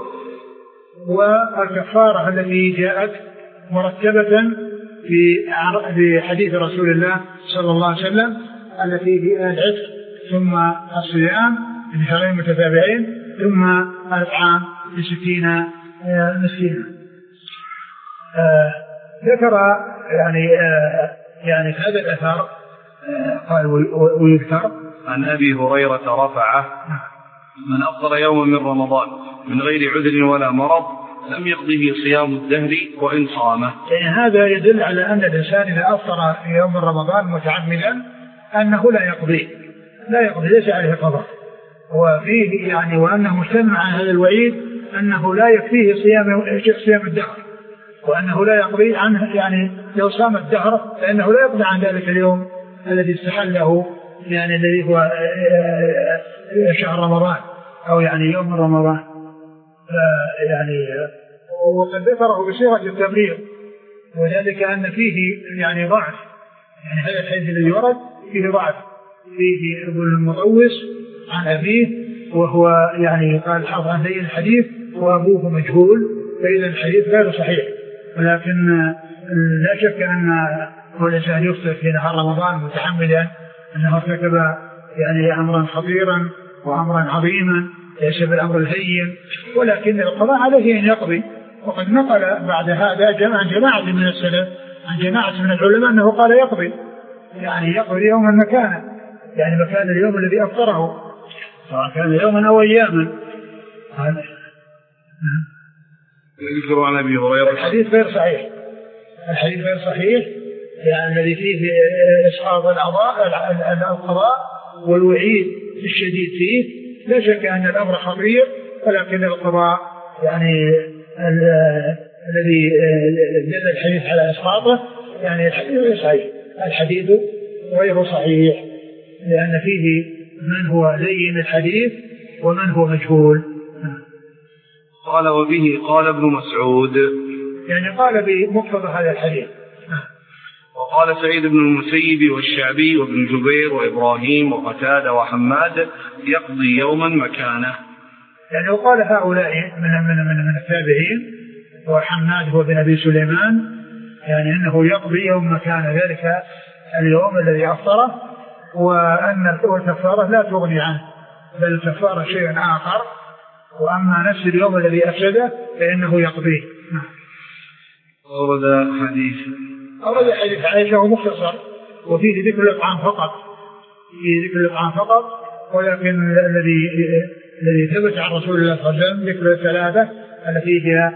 والكفارة التي جاءت مرتبة في حديث رسول الله صلى الله عليه وسلم التي في العتق ثم الصيام في شهرين متتابعين ثم الإطعام بستين مسكينا. آه ذكر يعني آه يعني هذا الأثر آه قال: ويذكر عن أبي هريرة رفعه: من أفطر يوما من رمضان من غير عذر ولا مرض لم يقضه صيام الدهر وإن صامه. يعني هذا يدل على أن الإنسان إذا أفطر في يوم رمضان متعمدا أنه لا يقضي لا يقضي ليس عليه قضاء، وفيه يعني وأنه مجتمع على هذا الوعيد أنه لا يكفيه صيام صيام الدهر، وأنه لا يقضي عنه، يعني لو صام الدهر فإنه لا يقضي عن ذلك اليوم الذي استحله، يعني الذي هو شهر رمضان أو يعني يوم رمضان. يعني وقد ذكره بصيغة التبرير، وذلك أن فيه يعني ضعف، يعني هذا الحديث الذي ورد فيه ضعف، فيه ابن المطوس عن أبيه وهو يعني قال حافظ عن ذي الحديث وأبوه مجهول، فإذا الحديث غير صحيح. ولكن لا شك أن هو الإنسان يفطر في نهار رمضان متحملا أنه ارتكب يعني أمرا خطيرا وأمرا عظيما ليس بالأمر الهين، ولكن القضاء عليه أن يقضي. وقد نقل بعد هذا جماعة جماعة من السلف عن جماعة من العلماء أنه قال يقضي، يعني يقضي يوما مكانه، يعني مكان اليوم الذي أفطره سواء كان يوما أو أياما. يذكر عن أبي هريرة الحديث غير صحيح الحديث غير صحيح يعني الذي فيه إسقاط القضاء والوعيد الشديد فيه. لا شك أن الأمر خطير، ولكن القضاء يعني الذي دل الحديث على إسقاطه يعني الحديث غير صحيح الحديث غير صحيح لأن فيه من هو لين الحديث ومن هو مجهول. قال: وبه قال ابن مسعود، يعني قال بمقتضى هذا الحديث. وقال سعيد بن المسيب والشعبي وابن جبير وإبراهيم وقتادة وحماد: يقضي يوما مكانه. يعني وقال هؤلاء من من من, من التابعين، وحماد هو بن أبي سليمان، يعني أنه يقضي يوم مكان ذلك اليوم الذي أفطره، وأن الكفارة لا تغني عنه، بل الكفارة شيء آخر، وأما نفس اليوم الذي أفسده فإنه يقضيه. أورد حديث أورد حديث عائشة ومختصر، وفيه ذكر الإطعام فقط فيه ذكر الإطعام فقط ولكن الذي الذي ثبت عن رسول الله صلى الله عليه وسلم ذكر الثلاثة التي هي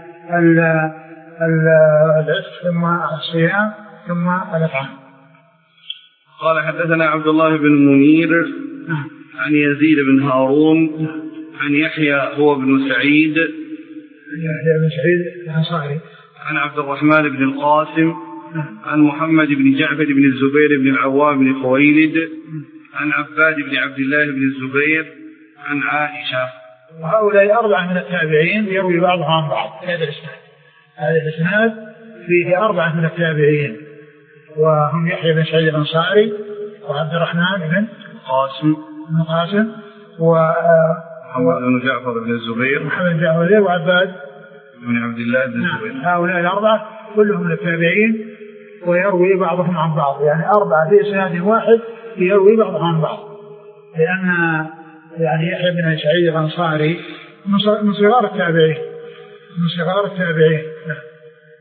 العتق ثم الصيام ثم الإطعام. قال: حدثنا عبد الله بن منير عن يزيد بن هارون عن يحيى هو بن سعيد يحيى بن سعيد الأنصاري عن عبد الرحمن بن القاسم عن محمد بن جعفر بن الزبير بن العوام بن خويلد عن عباد بن عبد الله بن الزبير عن عائشة. وهؤلاء أربعة من التابعين يروي بعضهم عن بعض. هذا الإسناد هذا الإسناد فيه أربعة من التابعين، وهم يحيى بن سعيد الأنصاري وعبد الرحمن بن قاسم بن قاسم محمد بن جعفر بن الزبير محمد بن جعفر بن وعباد بن عبد الله بن الزبير. هؤلاء الأربعة كلهم من التابعين، ويروي بعضهم عن بعض، يعني أربعة في إسناد واحد يروي بعضهم عن بعض، لأن يعني يحيى بن سعيد الأنصاري من صغار التابعين من صغار التابعين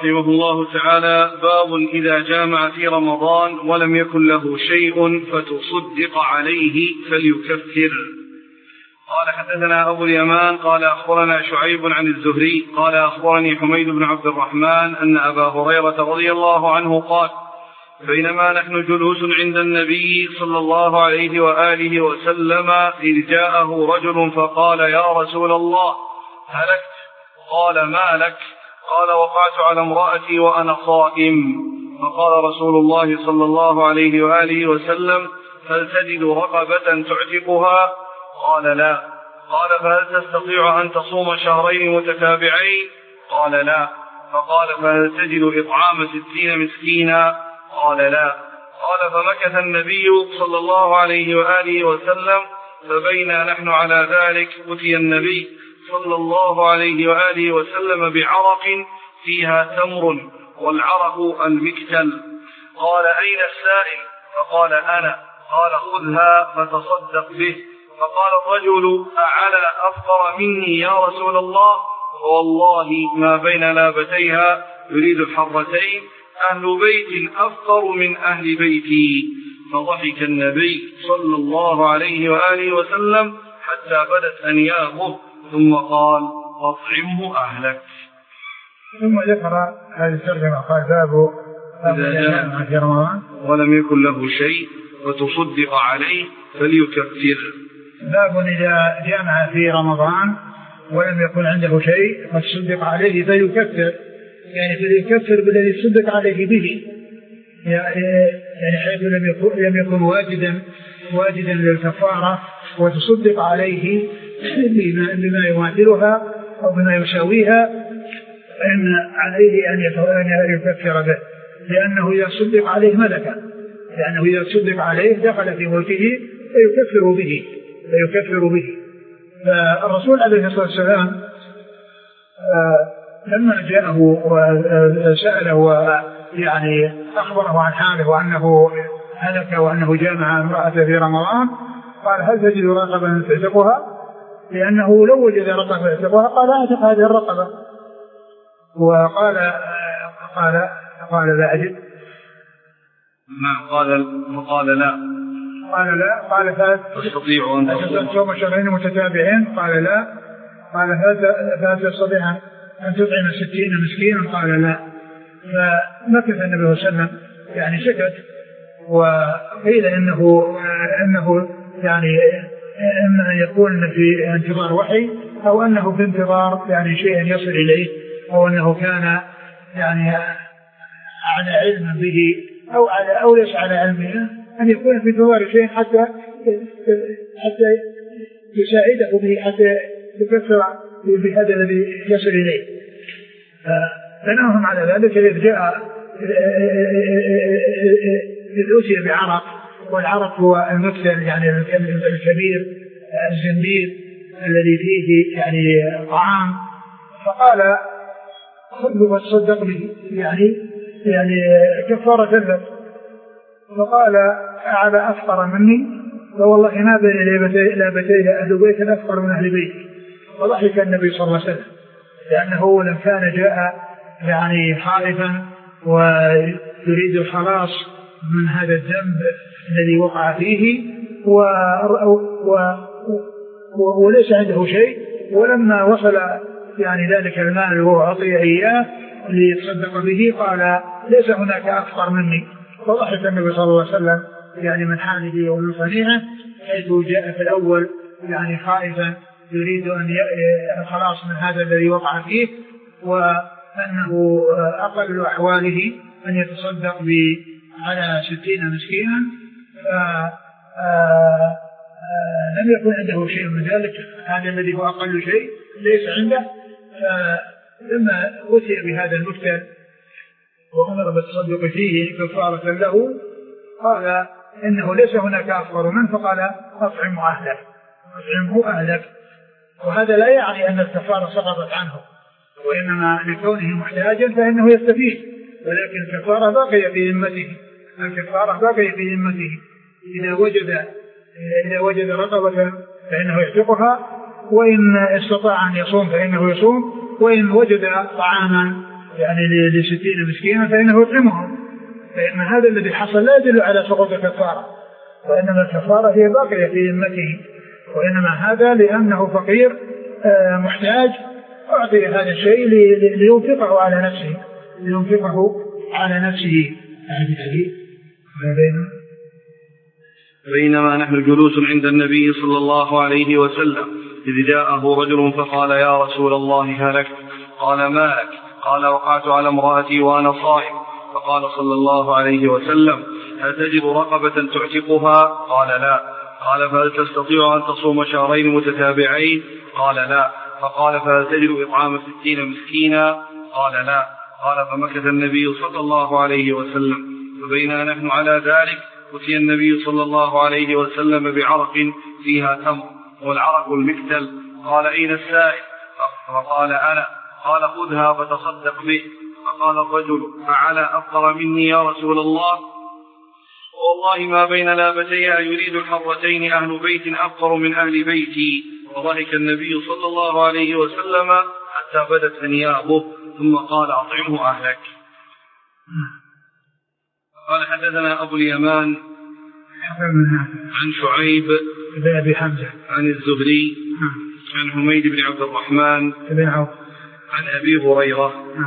رحمه الله تعالى: باب إذا جامع في رمضان ولم يكن له شيء فتصدق عليه فليكفر. قال: حدثنا أبو اليمان قال أخبرنا شعيب عن الزهري قال أخبرني حميد بن عبد الرحمن أن أبا هريرة رضي الله عنه قال: بينما نحن جلوس عند النبي صلى الله عليه وآله وسلم إذ جاءه رجل فقال: يا رسول الله هلكت. قال: ما لك؟ قال: وقعت على امرأتي وأنا صائم. فقال رسول الله صلى الله عليه وآله وسلم: هل تجد رقبة تعتقها؟ قال: لا. قال: فهل تستطيع أن تصوم شهرين متتابعين؟ قال: لا. فقال: فهل تجد إطعام ستين مسكينا؟ قال: لا. قال: فمكث النبي صلى الله عليه وآله وسلم، فبينا نحن على ذلك أتي النبي صلى الله عليه وآله وسلم بعرق فيها تمر، والعرق المكتل. قال: أين السائل؟ فقال: أنا. قال: خذها فتصدق به. فقال الرجل: أعلى أفقر مني يا رسول الله؟ والله ما بين لابتيها يريد الحرتين أهل بيت أفقر من أهل بيتي. فضحك النبي صلى الله عليه وآله وسلم حتى بدت أنيابه، ثم قال: أطعمه أهلك. ثم ذكر هذه الترجمة قال: باب إذا جاء في رمضان ولم يكن له شيء وتصدق عليه فليكفر. باب إذا جامع في رمضان ولم يكن عنده شيء فتصدق عليه فليكفر، يعني فليكفر بالذي تصدق عليه به، يعني حيث لم يكن, لم يكن واجدا واجدا للكفارة وتصدق عليه بما يماثلها أو بما يساويها، فإن عليه أن يكفر به، لأنه إذا صدق عليه ملكا، لأنه إذا صدق عليه دخل في ملكه فيكفر به فيكفر به. فالرسول عليه الصلاة والسلام لما جاءه وسأله ويعني أخبره عن حاله وأنه هلك وأنه جامع امرأته في رمضان، قال: هل تجد رقبة تعتقها؟ لأنه لو وجد رقبة تعتقها قال: أعتق هذه الرقبة. وقال قال قال لا أجد. ما قال فقال لا قال لا. قال: تستطيع أن تصوم شهرين متتابعين؟ قال: لا. قال: فهل تستطيع أن تطعم ستين مسكينا؟ قال: لا. فمكث النبي صلى الله عليه وسلم يعني سكت، وقيل إنه إنه يعني إما أن يكون في انتظار وحي أو أنه في انتظار يعني شيء يصل إليه، أو أنه كان يعني على علم به أو على أو ليس على علمه، أن يكون في انتظار شيء حتى حتى يساعده به حتى يكفر بهذا الذي يصل إليه. فنهم على ذلك إذ جاء إذ أتي بعرق، والعرق هو المكسل يعني الكبير الزنبير الذي فيه يعني طعام، فقال: خذه وتصدق به، يعني يعني كفارة له. فقال: أعلى أفقر مني؟ فوالله ما بين لابتيه أهل بيت أفقر من أهل بيتي. وضحك النبي صلى الله عليه وسلم، لأنه لم كان جاء يعني خائفا ويريد الخلاص من هذا الذنب الذي وقع فيه، و... و... و... وليس عنده شيء. ولما وصل يعني ذلك المال وهو أعطي إياه ليتصدق به قال: ليس هناك أفقر مني. فضحك النبي صلى الله عليه وسلم يعني من حاله ومن صنيعه، حيث جاء في الأول يعني خائفا يريد أن الخلاص من هذا الذي وقع فيه، وأنه أقل أحواله أن يتصدق على ستين مسكينا، لم يكن عنده شيء من ذلك، هذا الذي هو أقل شيء ليس عنده. لما أتي بهذا المكتل وأمر بالتصدق فيه كفارة له، قال: إنه ليس هناك أفقر منه، فقال: أطعمه أهلك أطعمه أهلك. وهذا لا يعني أن الكفارة سقطت عنه، وإنما لكونه محتاجا فإنه يستفيد، ولكن الكفارة باقية في ذمته الكفارة باقية في ذمته إذا وجد إذا وجد رقبة فإنه يعتقها، وإن استطاع أن يصوم فإنه يصوم، وإن وجد طعاما يعني لستين مسكينا فإنه يطعمهم، فإن هذا الذي حصل لا يدل على سقوط الكفارة، وإنما الكفارة هي باقية في ذمته، وإنما هذا لأنه فقير محتاج أعطي هذا الشيء لينفقه على نفسه لينفقه على نفسه. بينما نحن جلوس عند النبي صلى الله عليه وسلم إذ جاءه رجل فقال يا رسول الله هلك؟ قال ما لك؟ قال وقعت على امرأتي وأنا صائم. فقال صلى الله عليه وسلم هل تجد رقبة تعتقها؟ قال لا. قال فهل تستطيع أن تصوم شهرين متتابعين؟ قال لا. فقال فهل تجد إطعام ستين مسكينا؟ قال لا. قال فمكث النبي صلى الله عليه وسلم، فبينا نحن على ذلك أتي النبي صلى الله عليه وسلم بعرق فيها تمر، والعرق المكتل. قال أين السائل؟ فقال أنا. قال خذها فتصدق به. فقال الرجل فعلى أفقر مني يا رسول الله؟ والله ما بين لابتيها يريد الحرتين أهل بيت أفقر من أهل بيتي. وضحك النبي صلى الله عليه وسلم حتى بدت ثنيابه، ثم قال أطعمه أهلك. قال حدثنا أبو اليمان عن شعيب بن أبي حمزة عن الزهري عن حميد بن عبد الرحمن بن عوف عن أبي هريرة.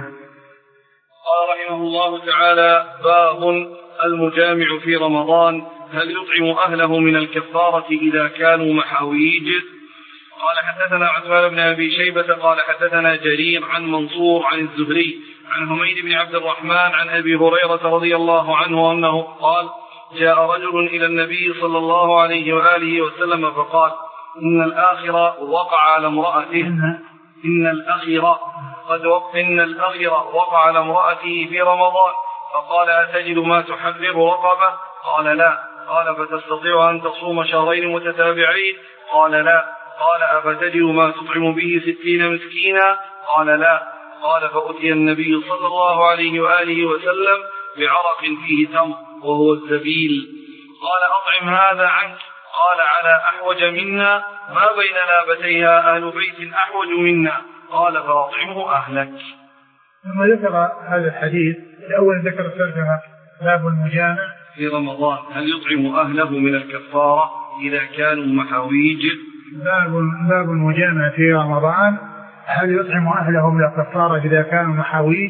قال رحمه الله تعالى باب المجامع في رمضان هل يطعم أهله من الكفارة إذا كانوا محاويج؟ قال حدثنا عثمان بن أبي شيبة قال حدثنا جرير عن منصور عن الزهري عن حميد بن عبد الرحمن عن أبي هريرة رضي الله عنه أنه قال جاء رجل إلى النبي صلى الله عليه وآله وسلم فقال إن الآخر وقع على امرأته إن الأخير قد وقع إن الأخير وقع على امرأته في رمضان، فقال أتجد ما تحرر رقبة؟ قال لا. قال فتستطيع أن تصوم شهرين متتابعين؟ قال لا. قال أفتجد ما تطعم به ستين مسكينا؟ قال لا. قال فأتي النبي صلى الله عليه وآله وسلم بعرق فيه تمر وهو الزبيل. قال أطعم هذا عنك. قال على أحوج منا؟ ما بين لابتيها أهل بيت أحوج منا. قال فأطعمه أهلك. ثم ذكر هذا الحديث الأول ذكر ترجمة باب المجامع في رمضان هل يطعم أهله من الكفارة إذا كانوا محاويج؟ باب باب المجامع في رمضان هل يطعم أهله من الكفارة إذا كانوا محاويج.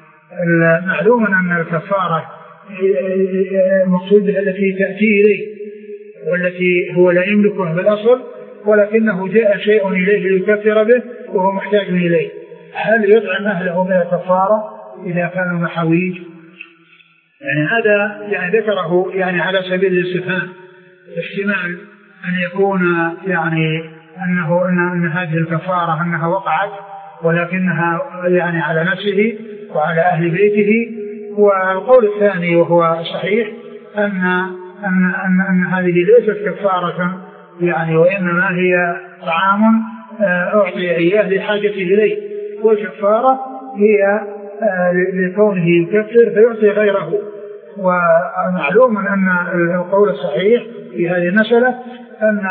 معلوم أن الكفارة المقصود بها التي تأتي إليه والتي هو لا يملكها بالأصل، ولكنه جاء شيء إليه ليكفر به وهو محتاج إليه. هل يطعم أهله من الكفارة إذا كانوا محاويج؟ يعني هذا يعني ذكره يعني على سبيل الاستفهام، احتمال أن يكون يعني أنه أن, أن هذه الكفارة أنها وقعت ولكنها يعني على نفسه وعلى أهل بيته. والقول الثاني وهو صحيح أن أن أن, أن هذه ليست كفارة يعني، وإنما هي طعام أعطي إياه لحاجته إليه، والكفارة هي لكونه يكفر فيعطي غيره. ومعلوم أن القول الصحيح في هذه المسألة أن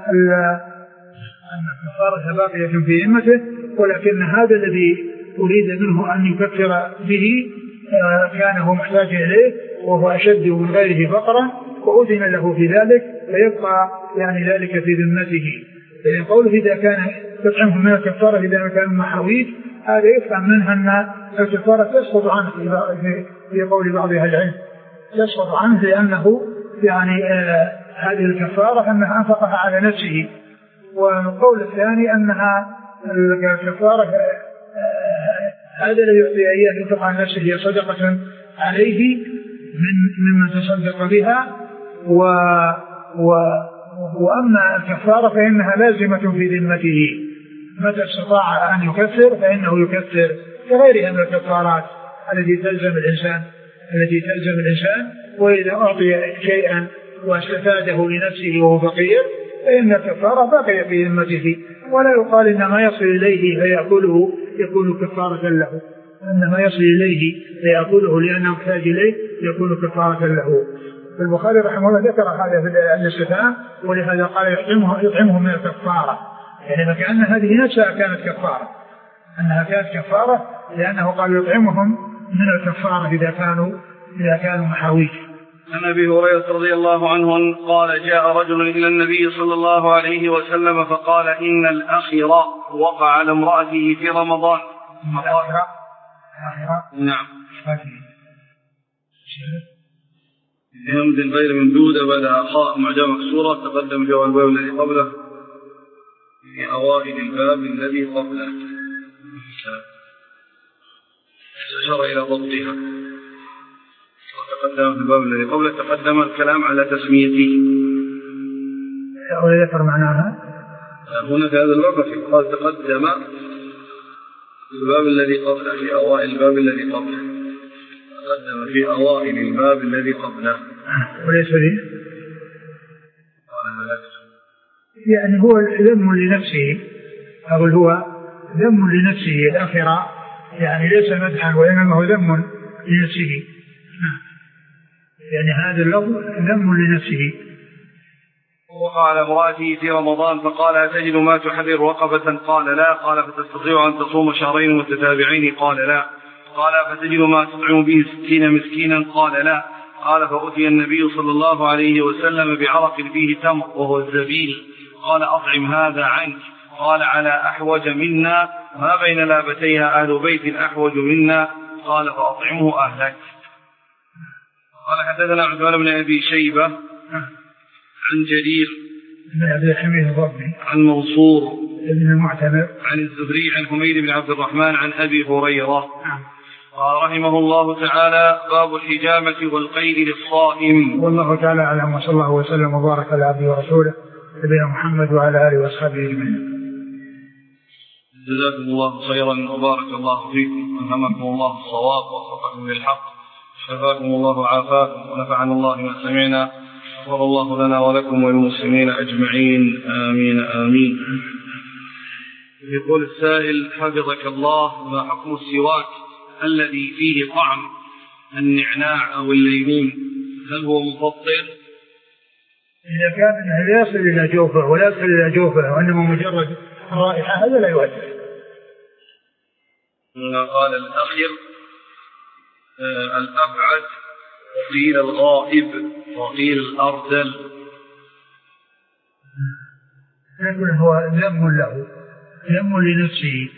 أن الكفارة باقية في ذمته، ولكن هذا الذي أريد منه أن يكفر به كان هو محتاج إليه وهو أشد من غيره فقرا، وأذن له في ذلك فيبقى يعني ذلك في ذمته. يعني قوله إذا كان تطعمه من الكفارة إذا كان محاويج، هذا يفهم منها أن الكفارة تسقط عنه في قول بعض أهل العلم، تسقط عنه لأنه يعني آه هذه الكفارة أنها أنفقها على نفسه. والقول الثاني أنها الكفارة آه هذا الذي يعطي إياه ينفق عن نفسه هي صدقة عليه من ممن تصدق بها. و و وأما الكفارة فإنها لازمة في ذمته، متى استطاع أن يكفر فإنه يكفر كغيرها من الكفارات التي تلزم الإنسان التي تلزم الإنسان. وإذا أعطي شيئا واستفاده لنفسه وهو فقير فإن الكفارة باقية في ذمته، ولا يقال إن ما يصل إليه فيأكله يكون كفارة له، إن ما يصل إليه فيأكله لأنه محتاج إليه يكون كفارة له. البخاري رحمه الله ذكر هذا في الاستفهام، ولهذا قال يطعمه يطعمه من الكفارة، يعني كأن هذه نفسها كانت كفارة، أنها كانت كفارة لأنه قال يطعمهم من الكفارة إذا كانوا إذا كانوا محاويج. عن أبي هريرة رضي الله عنه قال جاء رجل إلى النبي صلى الله عليه وسلم فقال إن الأخير وقع على امرأته في رمضان. نعم. بهمز غير ممدودة بعدها خاء معجمة مكسورة تقدم جواب الباب الذي قبله في أوائل الباب الذي قبله. أشار إلى ضبطها وتقدم في الباب الذي قبله تقدم الكلام على تسميته. وذكر معناها هنا في هذا الباب قال تقدم في الباب الذي قبله في أوائل الباب الذي قبله تقدم في أوائل الباب الذي قبله. وليس لي يعني هو ذم لنفسه أو هو ذم لنفسه الآخرة يعني ليس مدحا وإنما هو ذم لنفسه يعني هذا اللفظ ذم لنفسه. وقع على امرأته في رمضان فقال أتجد ما تحرر رقبة؟ قال لا. قال فتستطيع أن تصوم شهرين متتابعين؟ قال لا. قال فتجد ما تطعم به ستين مسكينا؟ قال لا. قال فأتي النبي صلى الله عليه وسلم بعرق فيه تمر وهو الزبيل قال أطعم هذا عنك. قال على أحوج منا ما بين لابتيها أهل بيت أحوج منا. قال فأطعمه أهلك. قال حدثنا عثمان بن أبي شيبة عن جرير بن عبد الحميد الضبي عن منصور بن المعتمر عن الزهري عن حميد بن عبد الرحمن عن أبي هريرة قال رحمه الله تعالى باب الحجامة والقيء للصائم. والله تعالى أعلم وصلى الله وسلم وبارك على عبده ورسوله نبينا محمد وعلى آله وأصحابه أجمعين. جزاكم الله خيرا وبارك الله فيكم وألهمكم الله الصواب ووفقكم للحق شفاكم الله وعافاكم ونفعنا الله ما سمعنا غفر الله لنا ولكم وللمسلمين أجمعين آمين آمين. يقول السائل حفظك الله ما حكم السواك الذي فيه طعم النعناع أو الليمون هل هو مفطر؟ إذا كان لا يصل إلى جوفه ولا يصل إلى جوفه وإنما مجرد رائحة هذا لا يؤثر. قال الأخير آه الأبعد وقيل الغائب وقيل الأرذل. يقول هو ذم له ذم لنفسه.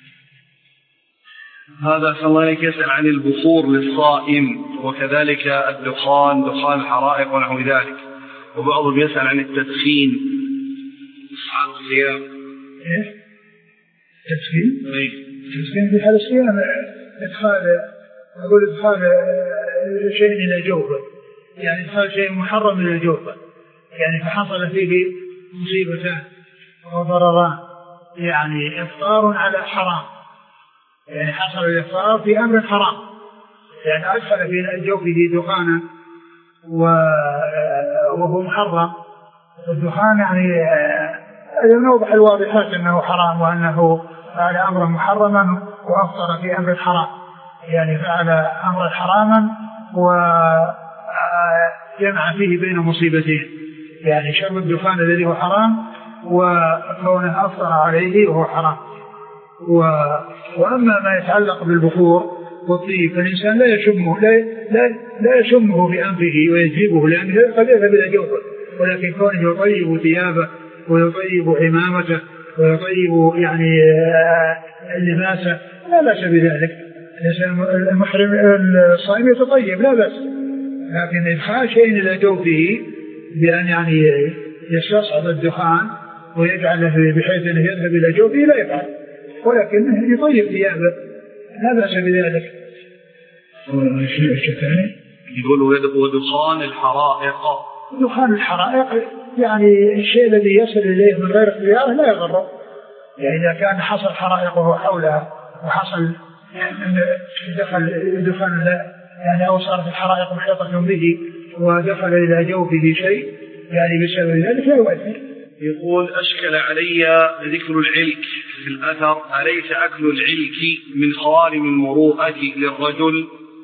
هذا صلى الله عليه يسأل عن البخور للصائم وكذلك الدخان دخان الحرائق ونحو ذلك وبعضهم يسأل عن التدخين أصحاب الصيام. إيه؟ تدخين؟ إيه؟ تدخين في حال الصيام إدخال أقول إدخال شيء إلى جوفه يعني إدخال شيء محرم إلى جوفه يعني فحصل فيه مصيبتان وضرران يعني إفطار على حرام يعني حصل الإفطار في أمر حرام يعني أدخل في جوفه دخانا وهو محرم. الدخان يعني نوضح الواضحات أنه حرام وأنه فعل أمرا محرما وأفطر في أمر حرام يعني فعل أمرا حراما وجمع فيه بين مصيبتين يعني شرب الدخان الذي هو حرام وكونه أفطر عليه وهو حرام. و... وأما ما يتعلق بالبخور والطيب فالإنسان لا يشمه لا, لا, لا يشمه بأنفه ويجيبه لأنه قد يذهب إلى جوفه ولكن كونه يطيب ثيابه ويطيب عمامته ويطيب يعني اللباسه لا بأس بذلك. المحرم الصائم يتطيب لا بأس لكن إدخال شيء إلى جوفه بأن يعني يستصعد الدخان ويجعله بحيث أنه يذهب إلى جوفه لا يفعل ولكن يطيب ثيابه لا بأس بذلك. يقول ودخان الحرائق دخان الحرائق يعني الشيء الذي يصل إليه من غير اختياره لا يضره يعني إذا كان حصل حرائقه حولها وحصل دخل دخان يعني أو صارت الحرائق محيطة به ودخل إلى جوفه شيء يعني بسبب ذلك لا يؤثر. يقول أشكل علي ذكر العلك في الأثر أليس أكل العلك من خوارم المروءة للرجل؟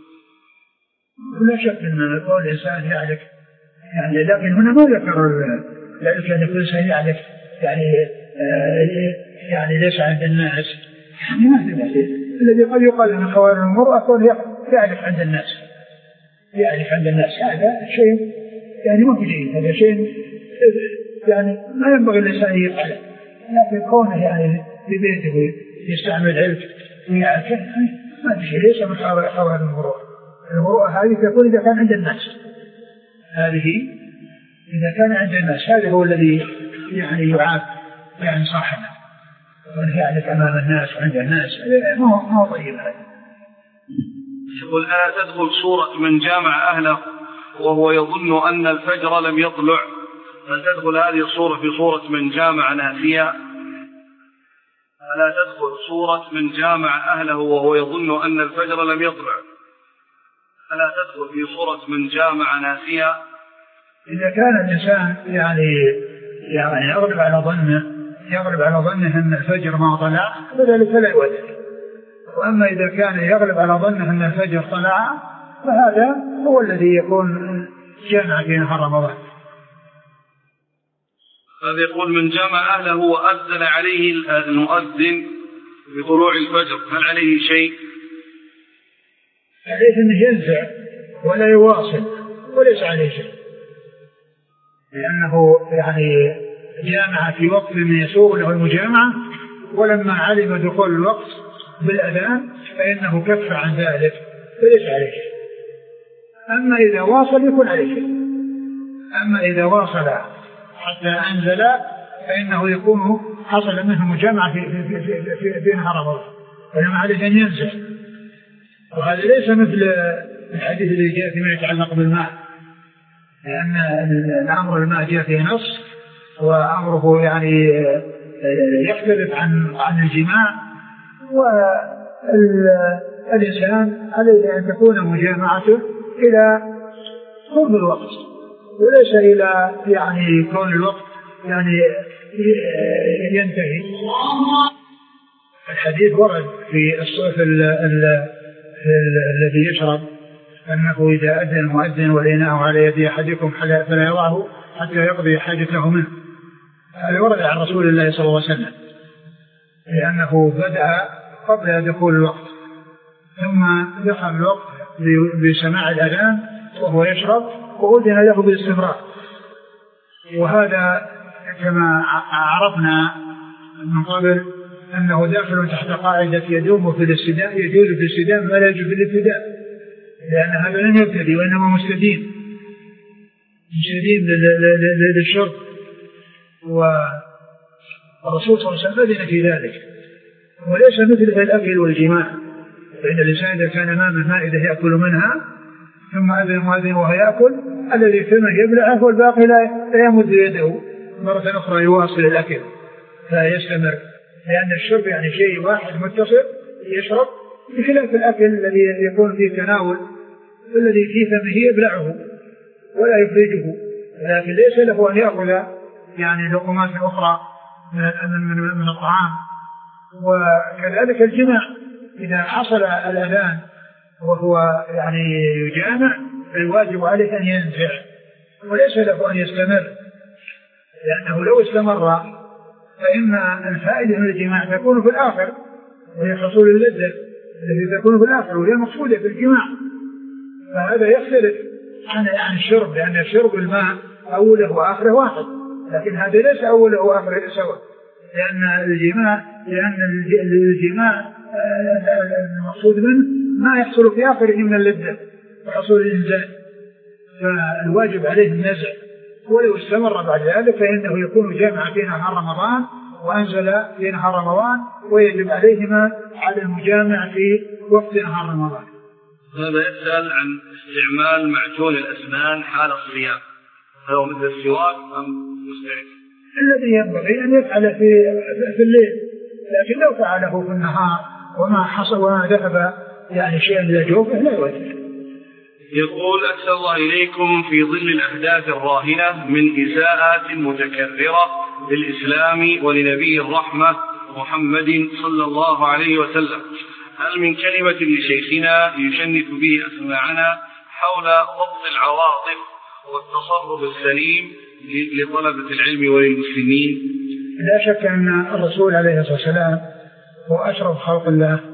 لا شك أن قول الإنسان يعلك يعني لكن هنا ما ذكر العلك أن كل إنسان يعلك يعني آه يعني ليس عند الناس يعني ما في الذي قد يقال من خوارم المروءة كون يعرف عند الناس يعرف عند الناس هذا شيء يعني ما هو جيد، هذا شيء يعني ما ينبغي الإنسان يفعله، لكن كونه يعني في بيته يستعمل علم ويعرف ما في شيء ليس من خوارم المروءة. المروءة هذه تكون إذا كان عند الناس، هذه إذا كان عند الناس هذا هو الذي يعني يعاب يعني صاحبه وأن يعرف أمام الناس وعند الناس ما هو ما هو طيب. هذا يقول ألا تدخل صورة من جامع أهله وهو يظن أن الفجر لم يطلع، هل تدخل هذه الصورة في صورة من جامع ناسيا؟ ألا تدخل صورة من جامع أهله وهو يظن أن الفجر لم يطلع، ألا تدخل في صورة من جامع ناسيا؟ إذا كان الإنسان يعني يعني يغلب على ظنه يغلب على ظنه أن الفجر ما طلع فذلك لا يوجد. وأما إذا كان يغلب على ظنه أن الفجر طلع فهذا هو الذي يكون جامع في نهار رمضان. هذا يقول من جامع أهله وأذن عليه المؤذن بطلوع الفجر هل عليه شيء؟ عليه أنه ينزع ولا يواصل وليس عليه شيء، لأنه يعني جامع في وقت من يسوغ له المجامعة، ولما علم دخول الوقت بالأذان فإنه كف عن ذلك فليس عليه شيء. أما إذا واصل يكون عليه شيء، أما إذا واصل حتى أنزل فإنه يكون حصل منه مجامعة في, في, في, في, في نهار رمضان، وإنما عليه أن ينزل. وهذا ليس مثل الحديث الذي جاء فيما يتعلق بالماء، لأن الأمر الماء جاء فيه نص وأمره يعني يختلف عن عن الجماع، والإنسان عليه أن تكون مجامعته إلى قرب الوقت وليس إلى يعني كون الوقت يعني ينتهي. الحديث ورد في الصوف الذي يشرب أنه إذا أذن المؤذن والإناء على يد أحدكم فلا يضعه حتى يقضي حاجته منه. هذا ورد عن رسول الله صلى الله عليه وسلم، لأنه بدأ قبل دخول الوقت ثم دخل الوقت بسماع الأذان وهو يشرب وأذن له بالاستمرار. وهذا كما عرفنا من قبل أنه داخل تحت قاعدة يدوم في الاستدام يجوز في الاستدام ولا يجوز في الابتداء، لأن هذا لم يبتدي وإنما مستديم مستديم للشرب، والرسول صلى الله عليه وسلم أذن في ذلك. وليس مثل الأكل والجماع، فإن الإنسان إذا كان أمامه مائدة يأكل منها ثم أذن المؤذن وهو يأكل الذي فيما يبلعه والباقي لا يمد يده مرة أخرى يواصل الأكل فيستمر، لأن الشرب يعني شيء واحد متصل يشرب، بخلاف الأكل الذي يكون فيه تناول الذي في فمه يبلعه ولا يخرجه، لكن ليس له أن يأكل يعني لقمات أخرى من, من, من الطعام. وكذلك الجماع إذا حصل الأذان وهو يعني يجامع الواجب عليه أن ينزع وليس له أن يستمر، لأنه لو استمر فإن الفائدة من الجماع تكون في الآخر وهي حصول اللذة التي تكون في الآخر وهي مقصودة في الجماع. فهذا يختلف عن عن الشرب، لأن الشرب الماء أوله وآخره واحد، لكن هذا ليس أوله وآخره سواء، لأن الجماع لأن الجماع المقصود منه ما يحصل في آخره من اللذة وحصول الإنزال، فالواجب عليه النزع. ولو استمر بعد ذلك فإنه يكون جامع في نهار رمضان وأنزل في نهار رمضان، ويجب عليهما على المجامع في وقت نهار رمضان. هذا يسأل عن استعمال معجون الأسنان حال الصيام، هل هو مثل السواك أم مستعد؟ الذي ينبغي أن يفعل في في الليل، لكن لو فعله في النهار وما حصل وما ذهب يعني شيء إلى جوفه لا يوجد. يقول أحسن الله إليكم، في ظل الأحداث الراهنة من إساءات متكررة للإسلام ولنبي الرحمة محمد صلى الله عليه وسلم، هل من كلمة لشيخنا يشنف به أسماعنا حول ضبط العواطف والتصرف السليم لطلبة العلم وللمسلمين؟ لا شك أن الرسول عليه الصلاة والسلام هو أشرف خلق الله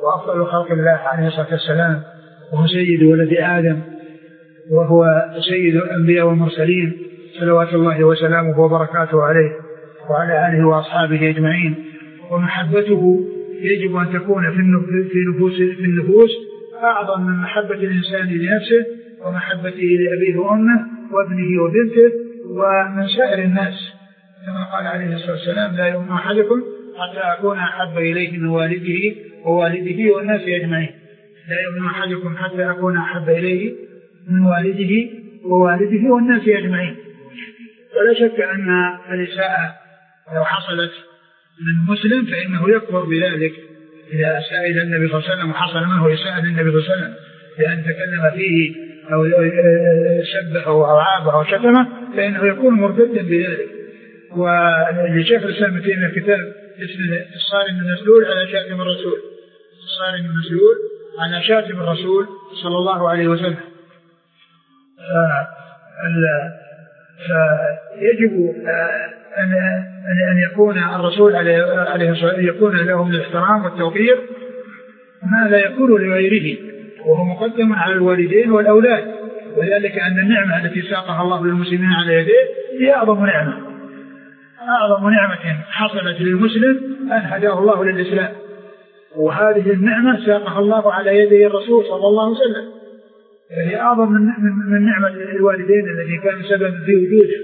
وأفضل خلق الله عليه الصلاة والسلام، وهو سيد ولد آدم، وهو سيد الأنبياء والمرسلين صلوات الله وسلامه وبركاته عليه وعلى آله وأصحابه أجمعين. ومحبته يجب أن تكون في النفوس في النفوس أعظم من محبة الإنسان لنفسه ومحبته لأبيه وأمه وابنه وبنته ومن سائر الناس، كما قال عليه الصلاة والسلام: لا يؤمن أحدكم حتى أكون أحب إليه من والده ووالده والناس أجمعين. لا يؤمن أحدكم حتى أكون أحب إليه من والده ووالده والناس أجمعين. ولا شك أن الإساءة لو حصلت من مسلم فإنه يكفر بذلك. إذا سائل النبي صلى الله عليه وسلم وحصل منه إساءة للنبي صلى الله عليه وسلم لأن تكلم فيه أو سبه أو عابه أو شتمه فإنه يكون مرتدا بذلك. ولشيخ الإسلام في الكتاب اسمه الصارم المسلول على شاتم الرسول، الصارم المسلول على شاتم الرسول صلى الله عليه وسلم. فيجب أن أن يكون الرسول عليه الصلاة يكون له من الاحترام والتوقير ما لا يكون لغيره، وهو مقدم على الوالدين والأولاد. وذلك أن النعمة التي ساقها الله للمسلمين على يديه هي أعظم نعمة، أعظم نعمة حصلت للمسلم أن هداه الله للإسلام، وهذه النعمة ساقها الله على يدي الرسول صلى الله عليه وسلم، فهي أعظم من, من, من نعمة الوالدين الذي كان سبب في وجوده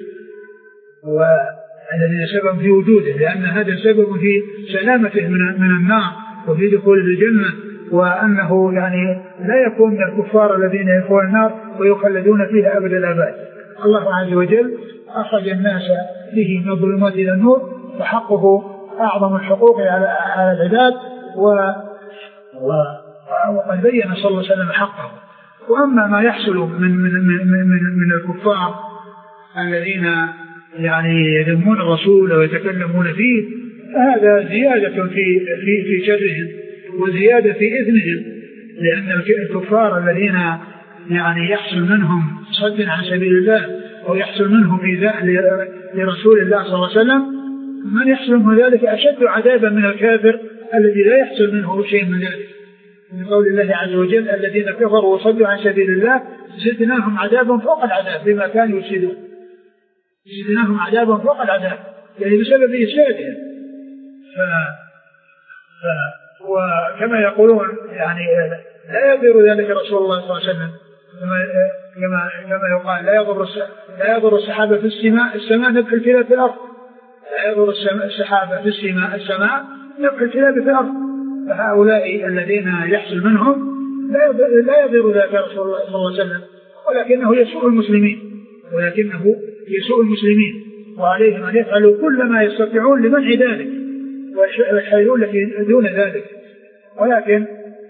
والذي سبب في وجوده، لأن هذا سبب في سلامته من, من النار وفي دخول الجنة، وأنه يعني لا يكون من الكفار الذين يدخلون النار ويخلدون فيها أبد الآباد. الله عز وجل أخرج الناس فيه من الظلمات إلى النور، وحقه أعظم الحقوق على العباد، وقد بين صلى الله عليه وسلم حقه. وأما ما يحصل من, من, من, من, من الكفار الذين يعني يذمون الرسول ويتكلمون فيه هذا زيادة في, في, في شرهم وزيادة في إثمهم، لأن الكفار الذين يعني يحصل منهم صد عن سبيل الله أو يحصل منهم إيذاء لرسول الله صلى الله عليه وسلم، من يحصل منه ذلك أشد عذابا من الكافر الذي لا يحصل منه شيء من ذلك. من قول الله عز وجل: الذين كفروا وصدوا عن سبيل الله زدناهم عذابا فوق العذاب بما كانوا يفسدون. زدناهم عذابا فوق العذاب يعني بسبب إفسادهم. ف... ف... وكما يقولون يعني لا يضر ذلك رسول الله صلى الله عليه وسلم، كما كما كما يقال لا يضر لا يضر السحابة في السماء السماء نبح الكلاب في الأرض، لا يضر السحابة في السماء السماء نبح الكلاب في الأرض. فهؤلاء الذين يحصل منهم لا يضر ذلك رسول الله صلى الله عليه وسلم، ولكنه يسوء المسلمين ولكنه يسوء المسلمين وعليهم أن يفعلوا كل ما يستطيعون لمنع ذلك ويحيلون دون ذلك. ولكن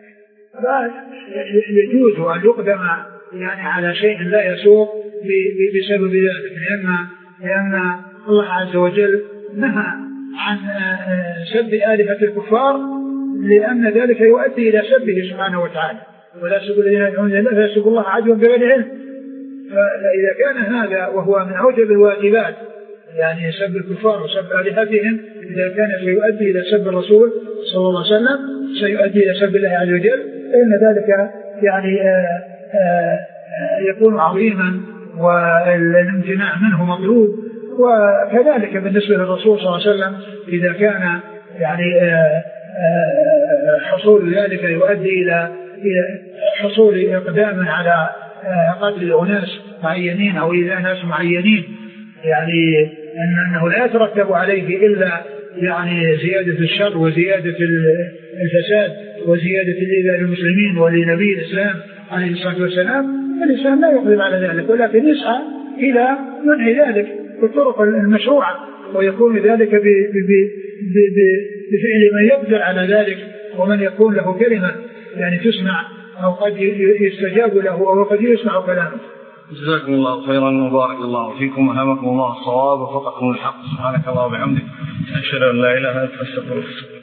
يجوز أن يقدم يعني على شيء لا يسوء بسبب ذلك، لأن لأن الله عز وجل نهى عن سب آلهة الكفار، لأن ذلك يؤدي إلى سبه سبحانه وتعالى: ولا سبوا الذين يدعون الله فيسبوا الله عدوا بغير علم. فإذا كان هذا وهو من أوجب الواجبات يعني سب الكفار وسب آلهتهم، إذا كان سيؤدي إلى سب الرسول صلى الله عليه وسلم سيؤدي إلى سب الله عز وجل، فإن ذلك يعني آآ آآ يكون عظيما والامتناع منه مطلوب. وكذلك بالنسبة للرسول صلى الله عليه وسلم إذا كان يعني آآ آآ حصول ذلك يؤدي إلى حصول إقدام على قتل أناس معينين أو إلى ناس معينين، يعني أنه لا يترتب عليه إلا يعني زيادة الشر وزيادة الفساد وزيادة الإيذاء للمسلمين ولنبي الإسلام عليه الصلاة والسلام، الإسلام لا يقدم على ذلك، ولكن يسعى إلى منع ذلك بالطرق المشروعة، ويكون ذلك بفعل من يقدر على ذلك ومن يكون له كلمة يعني تسمع أو قد يستجاب له أو قد يسمع كلامه. جزاكم الله خيرا وبارك الله فيكم وهمكم الله الصواب وفقكم الحق. سبحانك الله وبحمدك أشهد أن لا إله إلا أنت أستغفرك.